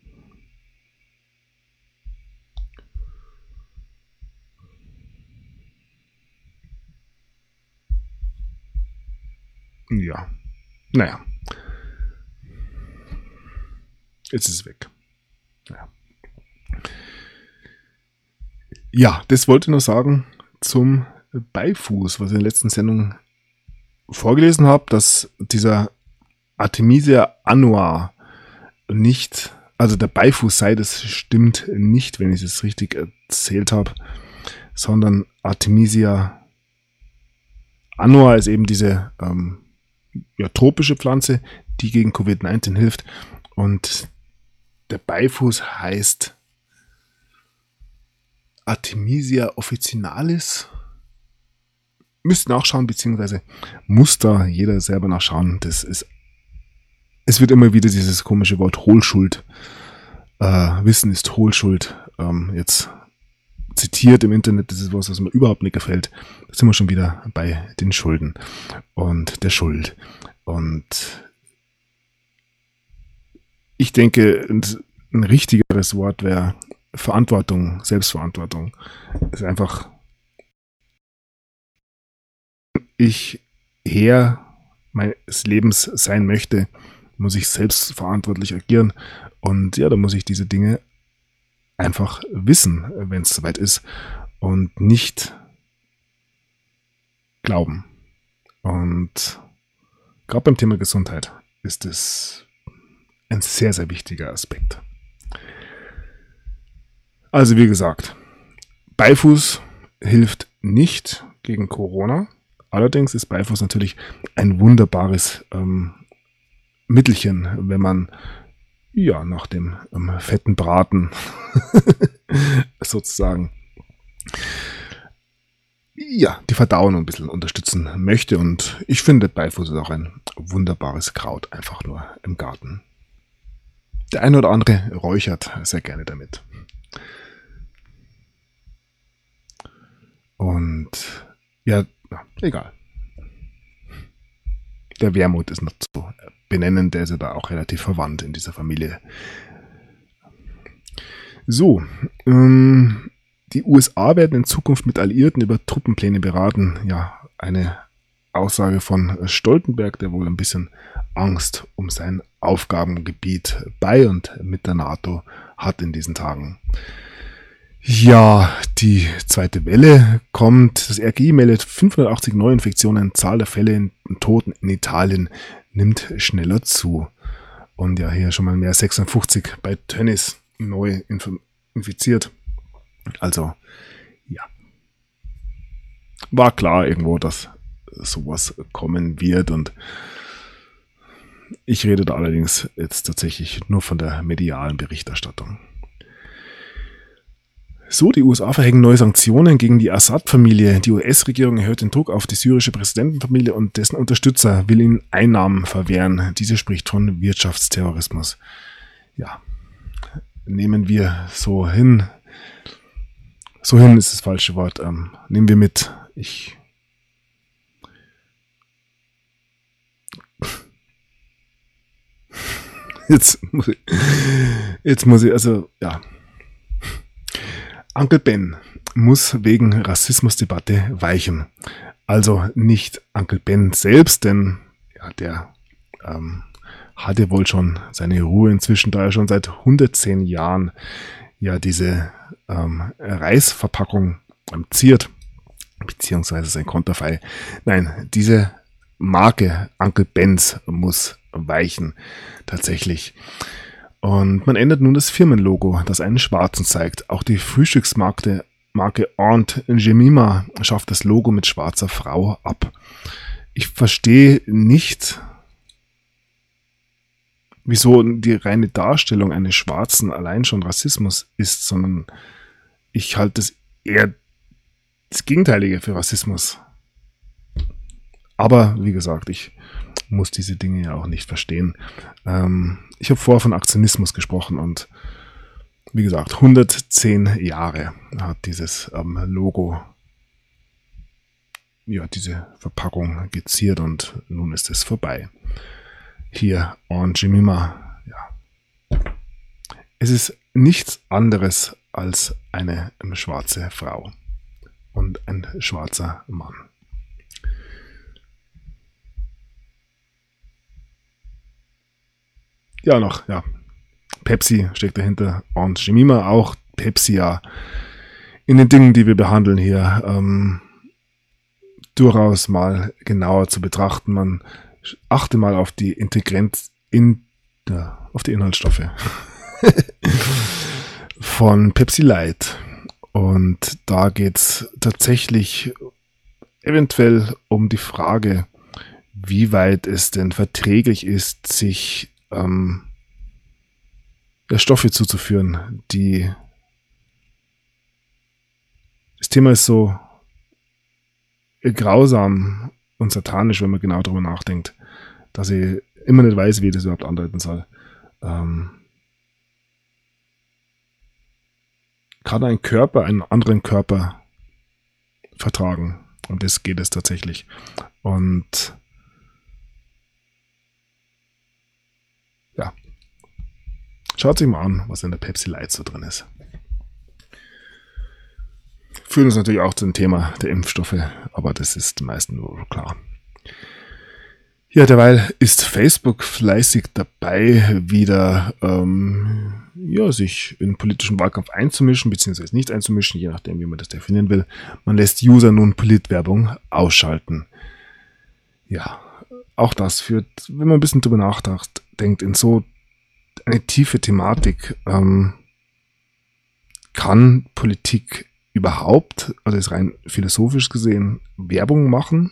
Ja, naja. Jetzt ist es weg. Ja, das wollte ich nur sagen zum Beifuß, was ich in der letzten Sendung vorgelesen habe, dass dieser Artemisia annua nicht, also der Beifuß sei, das stimmt nicht, wenn ich es richtig erzählt habe, sondern Artemisia annua ist eben diese tropische Pflanze, die gegen Covid-19 hilft. Und der Beifuß heißt Artemisia officinalis. Müsst nachschauen, beziehungsweise muss da jeder selber nachschauen. Es wird immer wieder dieses komische Wort Hohlschuld. Wissen ist Hohlschuld. Jetzt zitiert im Internet, das ist was mir überhaupt nicht gefällt. Da sind wir schon wieder bei den Schulden und der Schuld. Und ich denke, ein richtigeres Wort wäre Verantwortung, Selbstverantwortung. Es ist einfach, ich Herr meines Lebens sein möchte, muss ich selbstverantwortlich agieren. Und ja, da muss ich diese Dinge einfach wissen, wenn es soweit ist, und nicht glauben. Und gerade beim Thema Gesundheit ist es ein sehr, sehr wichtiger Aspekt. Also wie gesagt, Beifuß hilft nicht gegen Corona. Allerdings ist Beifuß natürlich ein wunderbares Mittelchen, wenn man nach dem fetten Braten sozusagen die Verdauung ein bisschen unterstützen möchte. Und ich finde, Beifuß ist auch ein wunderbares Kraut, einfach nur im Garten. Der eine oder andere räuchert sehr gerne damit. Und egal. Der Wermut ist noch zu benennen, der ist ja da auch relativ verwandt in dieser Familie. So, die USA werden in Zukunft mit Alliierten über Truppenpläne beraten. Ja, eine Aussage von Stoltenberg, der wohl ein bisschen Angst um sein Aufgabengebiet bei und mit der NATO hat in diesen Tagen. Ja, die zweite Welle kommt. Das RKI meldet 580 Neuinfektionen. Zahl der Fälle und Toten in Italien nimmt schneller zu. Und ja, hier schon mal mehr 56 bei Tönnies. Neue infiziert. Also, ja. War klar irgendwo, dass sowas kommen wird, und ich rede da allerdings jetzt tatsächlich nur von der medialen Berichterstattung. So, die USA verhängen neue Sanktionen gegen die Assad-Familie. Die US-Regierung erhöht den Druck auf die syrische Präsidentenfamilie und dessen Unterstützer will ihnen Einnahmen verwehren. Diese spricht von Wirtschaftsterrorismus. Ja, nehmen wir so hin. So hin ist das falsche Wort. Nehmen wir mit. Jetzt muss ich, also, ja. Uncle Ben muss wegen Rassismusdebatte weichen. Also nicht Uncle Ben selbst, denn ja, der hatte wohl schon seine Ruhe inzwischen, da er schon seit 110 Jahren ja diese Reisverpackung ziert, beziehungsweise sein Konterfei. Nein, diese Marke Uncle Ben's muss weichen, tatsächlich. Und man ändert nun das Firmenlogo, das einen Schwarzen zeigt. Auch die Frühstücksmarke Aunt Jemima schafft das Logo mit schwarzer Frau ab. Ich verstehe nicht, wieso die reine Darstellung eines Schwarzen allein schon Rassismus ist, sondern ich halte es eher das Gegenteilige für Rassismus. Aber wie gesagt, ich muss diese Dinge ja auch nicht verstehen. Ich habe vorher von Aktionismus gesprochen und wie gesagt, 110 Jahre hat dieses Logo, ja, diese Verpackung geziert und nun ist es vorbei. Hier Aunt Jemima, ja. Es ist nichts anderes als eine schwarze Frau und ein schwarzer Mann. Ja, noch, ja. Pepsi steckt dahinter. Aunt Jemima auch. Pepsi, ja. In den Dingen, die wir behandeln hier, durchaus mal genauer zu betrachten. Man achte mal auf die auf die Inhaltsstoffe von Pepsi Light. Und da geht's tatsächlich eventuell um die Frage, wie weit es denn verträglich ist, sich Stoffe zuzuführen, die das Thema ist so grausam und satanisch, wenn man genau darüber nachdenkt, dass ich immer nicht weiß, wie ich das überhaupt andeuten soll. Kann ein Körper einen anderen Körper vertragen? Und das geht es tatsächlich. Und ja, schaut sich mal an, was in der Pepsi Light so drin ist. Führt uns natürlich auch zum Thema der Impfstoffe, aber das ist den meisten nur klar. Ja, derweil ist Facebook fleißig dabei, wieder sich in politischen Wahlkampf einzumischen, beziehungsweise nicht einzumischen, je nachdem, wie man das definieren will. Man lässt User nun Politwerbung ausschalten. Ja, auch das führt, wenn man ein bisschen drüber nachdenkt, in so eine tiefe Thematik. Kann Politik überhaupt, also ist rein philosophisch gesehen, Werbung machen?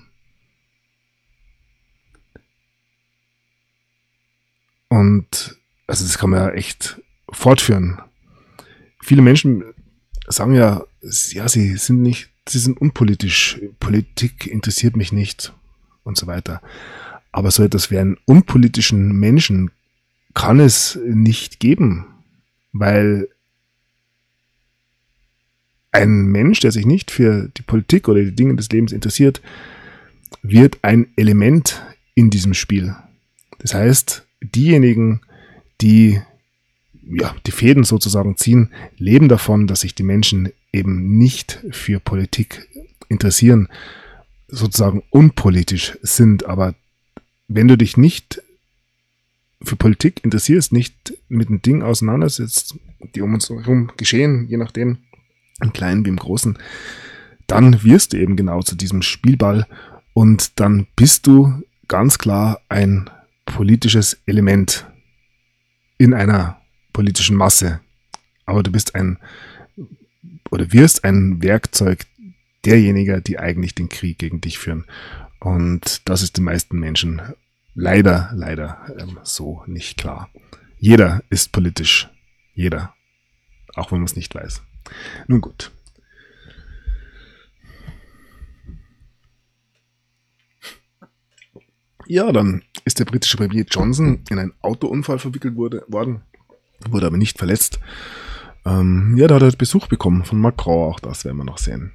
Und also das kann man ja echt fortführen. Viele Menschen sagen ja, sie sind unpolitisch, Politik interessiert mich nicht und so weiter. Aber so etwas wie einen unpolitischen Menschen kann es nicht geben, weil ein Mensch, der sich nicht für die Politik oder die Dinge des Lebens interessiert, wird ein Element in diesem Spiel. Das heißt, diejenigen, die die Fäden sozusagen ziehen, leben davon, dass sich die Menschen eben nicht für Politik interessieren, sozusagen unpolitisch sind. Aber wenn du dich nicht für Politik interessierst, nicht mit den Dingen auseinandersetzt, die um uns herum geschehen, je nachdem, im Kleinen wie im Großen, dann wirst du eben genau zu diesem Spielball und dann bist du ganz klar ein politisches Element in einer politischen Masse. aber du bist wirst ein Werkzeug derjenigen, die eigentlich den Krieg gegen dich führen. Und das ist den meisten Menschen leider so nicht klar. Jeder ist politisch. Jeder. Auch wenn man es nicht weiß. Nun gut. Ja, dann ist der britische Premier Johnson in einen Autounfall verwickelt worden, wurde aber nicht verletzt. Da hat er Besuch bekommen von Macron, auch das werden wir noch sehen.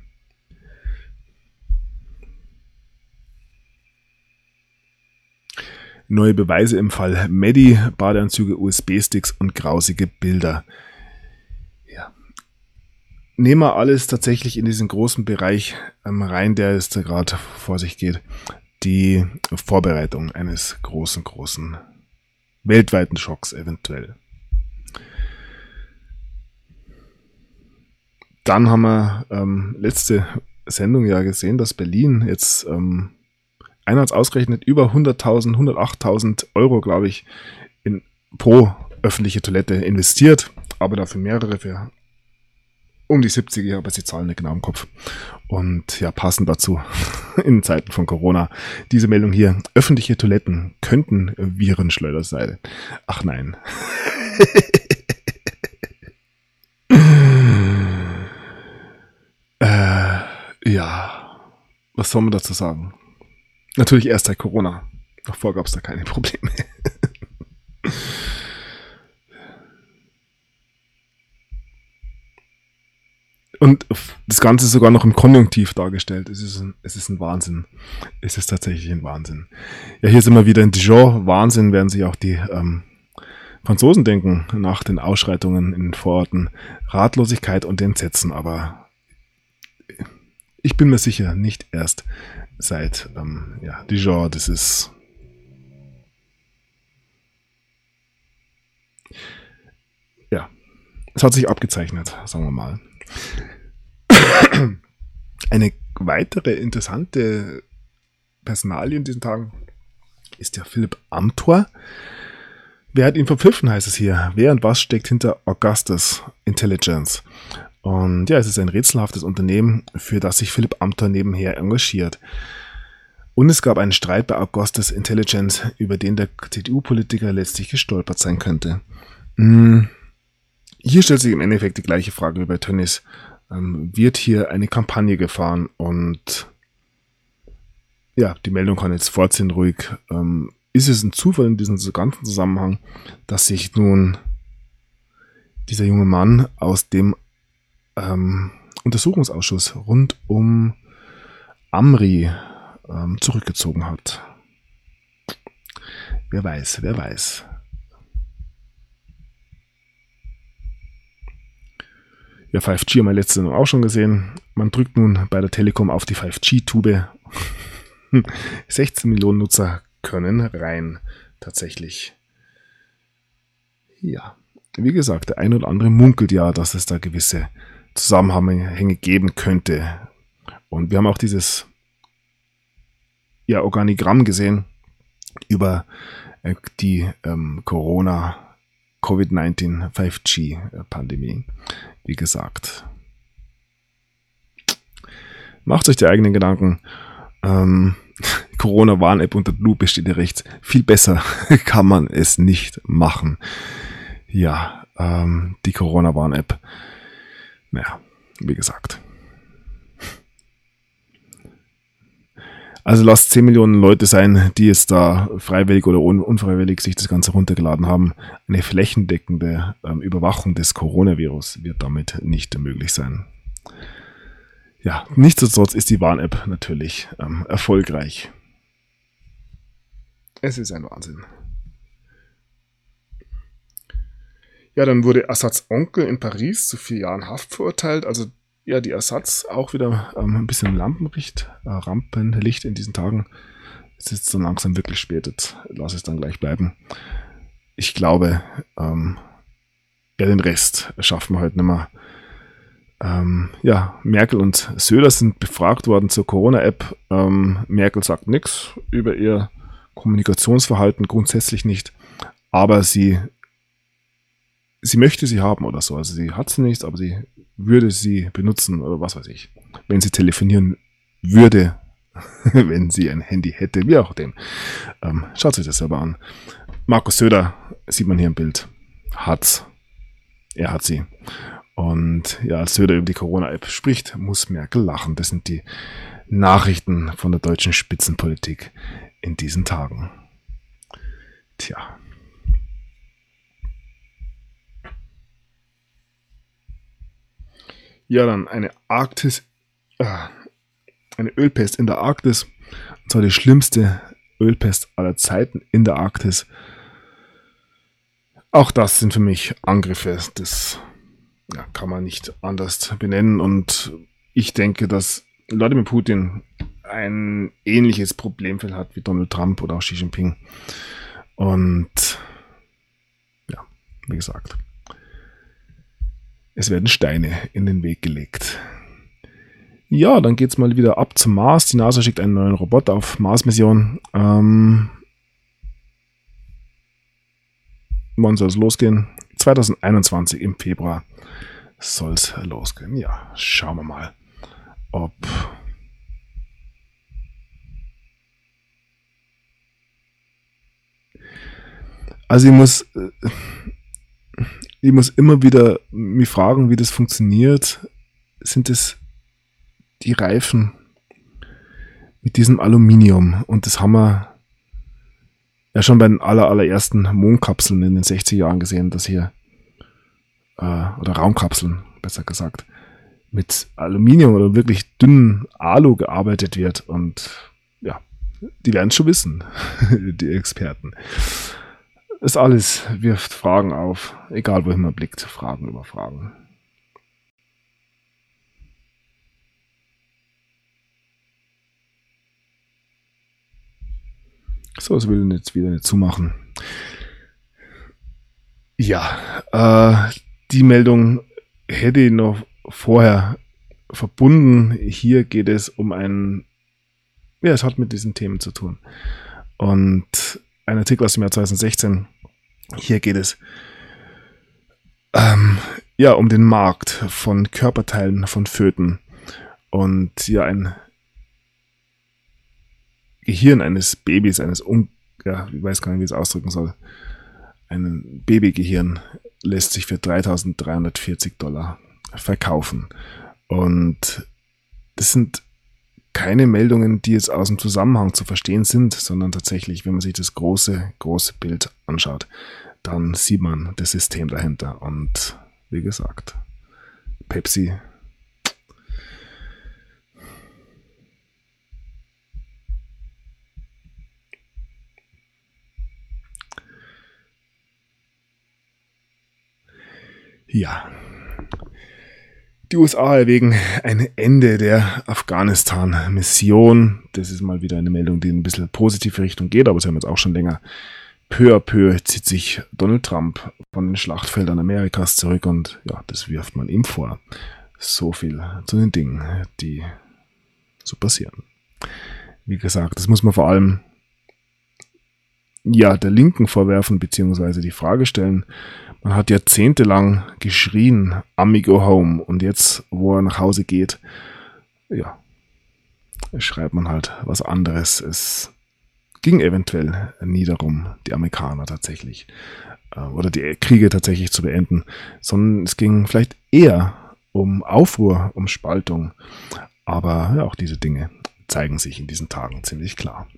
Neue Beweise im Fall Medi, Badeanzüge, USB-Sticks und grausige Bilder. Ja. Nehmen wir alles tatsächlich in diesen großen Bereich rein, der jetzt gerade vor sich geht. Die Vorbereitung eines großen weltweiten Schocks eventuell. Dann haben wir letzte Sendung ja gesehen, dass Berlin jetzt einer hat es ausgerechnet, über 100.000, 108.000 Euro, glaube ich, pro öffentliche Toilette investiert, aber dafür mehrere für um die 70, aber sie zahlen nicht genau im Kopf. Und ja, passend dazu in Zeiten von Corona diese Meldung hier: öffentliche Toiletten könnten Virenschleuder sein. Ach nein. Ja, was soll man dazu sagen? Natürlich erst seit Corona. Davor gab es da keine Probleme. Und das Ganze ist sogar noch im Konjunktiv dargestellt. Es ist ein Wahnsinn. Es ist tatsächlich ein Wahnsinn. Ja, hier sind wir wieder in Dijon. Wahnsinn werden sich auch die Franzosen denken nach den Ausschreitungen in den Vororten. Ratlosigkeit und Entsetzen. Aber ich bin mir sicher, nicht erst seit Dijon. Das ist... Ja, es hat sich abgezeichnet, sagen wir mal. Eine weitere interessante Personalie in diesen Tagen ist der Philipp Amthor. Wer hat ihn verpfiffen, heißt es hier. Wer und was steckt hinter Augustus Intelligence? Und ja, es ist ein rätselhaftes Unternehmen, für das sich Philipp Amthor nebenher engagiert. Und es gab einen Streit bei Augustus Intelligence, über den der CDU-Politiker letztlich gestolpert sein könnte. Hier stellt sich im Endeffekt die gleiche Frage wie bei Tönnies. Wird hier eine Kampagne gefahren? Und ja, die Meldung kann jetzt fortziehen ruhig. Ist es ein Zufall in diesem ganzen Zusammenhang, dass sich nun dieser junge Mann aus dem Untersuchungsausschuss rund um Amri zurückgezogen hat? Wer weiß. Ja, 5G haben wir letzte Sendung auch schon gesehen. Man drückt nun bei der Telekom auf die 5G-Tube. 16 Millionen Nutzer können rein, tatsächlich. Ja, wie gesagt, der ein oder andere munkelt ja, dass es da gewisse Zusammenhänge geben könnte. Und wir haben auch dieses Organigramm gesehen über die Covid-19 5G-Pandemie. Wie gesagt, macht euch die eigenen Gedanken. Corona-Warn-App unter Lupe steht hier rechts. Viel besser kann man es nicht machen. Ja, die Corona-Warn-App. Naja, wie gesagt. Also lasst 10 Millionen Leute sein, die es da freiwillig oder unfreiwillig sich das Ganze runtergeladen haben. Eine flächendeckende Überwachung des Coronavirus wird damit nicht möglich sein. Ja, nichtsdestotrotz ist die Warn-App natürlich erfolgreich. Es ist ein Wahnsinn. Ja, dann wurde Assads Onkel in Paris zu 4 Jahren Haft verurteilt. Also ja, die Ersatz auch wieder ein bisschen Rampenlicht in diesen Tagen. Es ist so langsam wirklich spät, jetzt lass es dann gleich bleiben. Ich glaube, den Rest schaffen wir heute nicht mehr. Merkel und Söder sind befragt worden zur Corona-App. Merkel sagt nichts über ihr Kommunikationsverhalten, grundsätzlich nicht, aber sie sie möchte sie haben oder so. Also sie hat sie nicht, aber sie würde sie benutzen oder was weiß ich. Wenn sie telefonieren würde, wenn sie ein Handy hätte, wie auch dem. Schaut sich das selber an. Markus Söder, sieht man hier im Bild, hat's. Er hat sie. Und ja, als Söder über die Corona-App spricht, muss Merkel lachen. Das sind die Nachrichten von der deutschen Spitzenpolitik in diesen Tagen. Tja. Ja, dann eine Ölpest in der Arktis. Und zwar die schlimmste Ölpest aller Zeiten in der Arktis. Auch das sind für mich Angriffe, das kann man nicht anders benennen. Und ich denke, dass Wladimir Putin ein ähnliches Problemfeld hat wie Donald Trump oder auch Xi Jinping. Und ja, wie gesagt, es werden Steine in den Weg gelegt. Ja, dann geht's mal wieder ab zum Mars. Die NASA schickt einen neuen Roboter auf Mars-Mission. Wann soll es losgehen? 2021 im Februar soll es losgehen. Ja, schauen wir mal, ob also ich muss immer wieder mich fragen, wie das funktioniert. Sind es die Reifen mit diesem Aluminium? Und das haben wir ja schon bei den allerersten Mondkapseln in den 60er Jahren gesehen, dass hier, oder Raumkapseln, besser gesagt, mit Aluminium oder wirklich dünnen Alu gearbeitet wird. Und ja, die werden es schon wissen, die Experten. Das alles wirft Fragen auf, egal wohin man blickt, Fragen über Fragen. So, das will ich jetzt wieder nicht zumachen. Ja, die Meldung hätte ich noch vorher verbunden. Hier geht es um es hat mit diesen Themen zu tun. Und ein Artikel aus dem Jahr 2016. Hier geht es um den Markt von Körperteilen von Föten. Und hier ein Gehirn eines Babys, ich weiß gar nicht, wie ich es ausdrücken soll. Ein Babygehirn lässt sich für $3.340 verkaufen. Und das sind keine Meldungen, die jetzt aus dem Zusammenhang zu verstehen sind, sondern tatsächlich, wenn man sich das große Bild anschaut, dann sieht man das System dahinter. Und wie gesagt, Pepsi. Ja. Die USA erwägen ein Ende der Afghanistan-Mission. Das ist mal wieder eine Meldung, die in ein bisschen positive Richtung geht, aber sie haben jetzt auch schon länger. Peu à peu zieht sich Donald Trump von den Schlachtfeldern Amerikas zurück und ja, das wirft man ihm vor. So viel zu den Dingen, die so passieren. Wie gesagt, das muss man vor allem der Linken vorwerfen, beziehungsweise die Frage stellen. Man hat jahrzehntelang geschrien, Amigo Home, und jetzt, wo er nach Hause geht, schreibt man halt was anderes. Es ging eventuell nie darum, die Amerikaner tatsächlich oder die Kriege tatsächlich zu beenden, sondern es ging vielleicht eher um Aufruhr, um Spaltung. Aber auch diese Dinge zeigen sich in diesen Tagen ziemlich klar.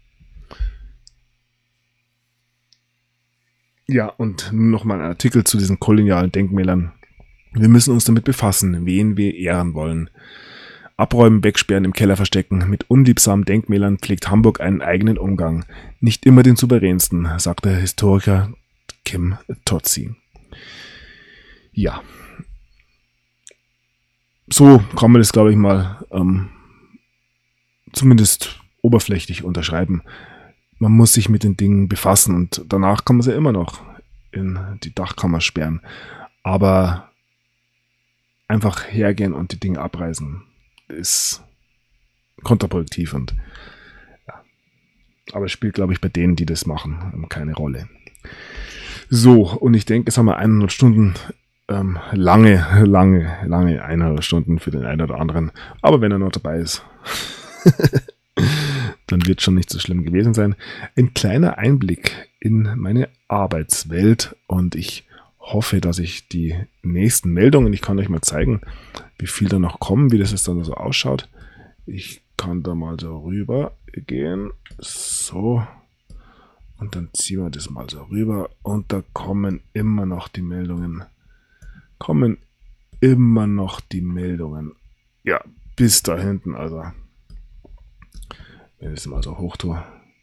Ja, und nochmal ein Artikel zu diesen kolonialen Denkmälern. Wir müssen uns damit befassen, wen wir ehren wollen. Abräumen, wegsperren, im Keller verstecken. Mit unliebsamen Denkmälern pflegt Hamburg einen eigenen Umgang. Nicht immer den souveränsten, sagt der Historiker Kim Tozzi. Ja. So kann man das, glaube ich, mal zumindest oberflächlich unterschreiben. Man muss sich mit den Dingen befassen und danach kann man sie immer noch in die Dachkammer sperren. Aber einfach hergehen und die Dinge abreißen ist kontraproduktiv und aber es spielt, glaube ich, bei denen, die das machen, keine Rolle. So, und ich denke, jetzt haben wir 100 Stunden, lange 100 Stunden für den einen oder anderen. Aber wenn er noch dabei ist, dann wird schon nicht so schlimm gewesen sein. Ein kleiner Einblick in meine Arbeitswelt und ich hoffe, dass ich die nächsten Meldungen, ich kann euch mal zeigen, wie viel da noch kommen, wie das jetzt dann so ausschaut. Ich kann da mal so rüber gehen. So. Und dann ziehen wir das mal so rüber und da kommen immer noch die Meldungen. Ja, bis da hinten, also. Wenn ich es mal so hoch tue.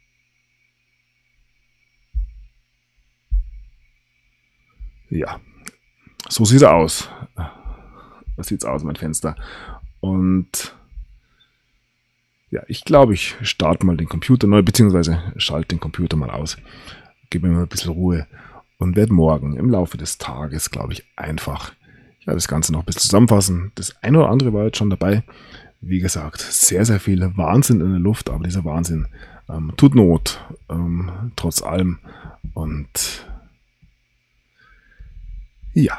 Ja, so sieht es aus. Was sieht es aus, mein Fenster? Und ja, ich glaube, ich starte mal den Computer neu, beziehungsweise schalte den Computer mal aus. Gebe mir mal ein bisschen Ruhe und werde morgen im Laufe des Tages, glaube ich, einfach das Ganze noch ein bisschen zusammenfassen. Das eine oder andere war jetzt schon dabei. Wie gesagt, sehr, sehr viel Wahnsinn in der Luft, aber dieser Wahnsinn tut Not, trotz allem. Und ja,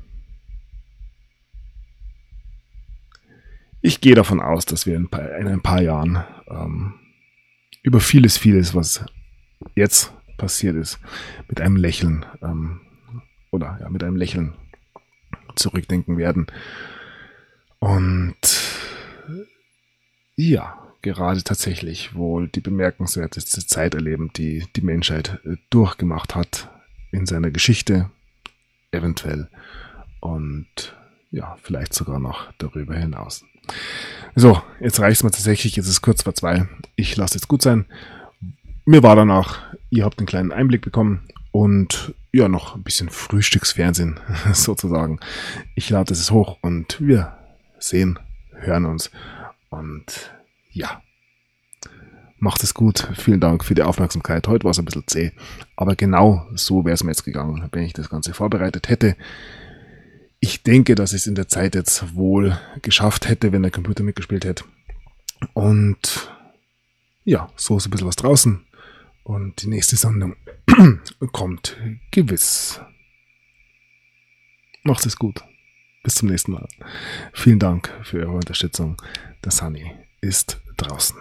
ich gehe davon aus, dass wir in ein paar Jahren über vieles, was jetzt passiert ist, mit einem Lächeln mit einem Lächeln zurückdenken werden. Und ja, gerade tatsächlich wohl die bemerkenswerteste Zeit erleben, die die Menschheit durchgemacht hat in seiner Geschichte, eventuell. Und ja, vielleicht sogar noch darüber hinaus. So, jetzt reicht es mir tatsächlich, jetzt ist es kurz vor 2. Ich lasse es gut sein. Mir war danach, ihr habt einen kleinen Einblick bekommen und ja, noch ein bisschen Frühstücksfernsehen sozusagen. Ich lade es hoch und wir sehen, hören uns und ja, macht es gut. Vielen Dank für die Aufmerksamkeit. Heute war es ein bisschen zäh, aber genau so wäre es mir jetzt gegangen, wenn ich das Ganze vorbereitet hätte. Ich denke, dass ich es in der Zeit jetzt wohl geschafft hätte, wenn der Computer mitgespielt hätte. Und ja, so ist ein bisschen was draußen. Und die nächste Sendung kommt gewiss. Macht es gut. Bis zum nächsten Mal. Vielen Dank für eure Unterstützung. Der Sunny ist draußen.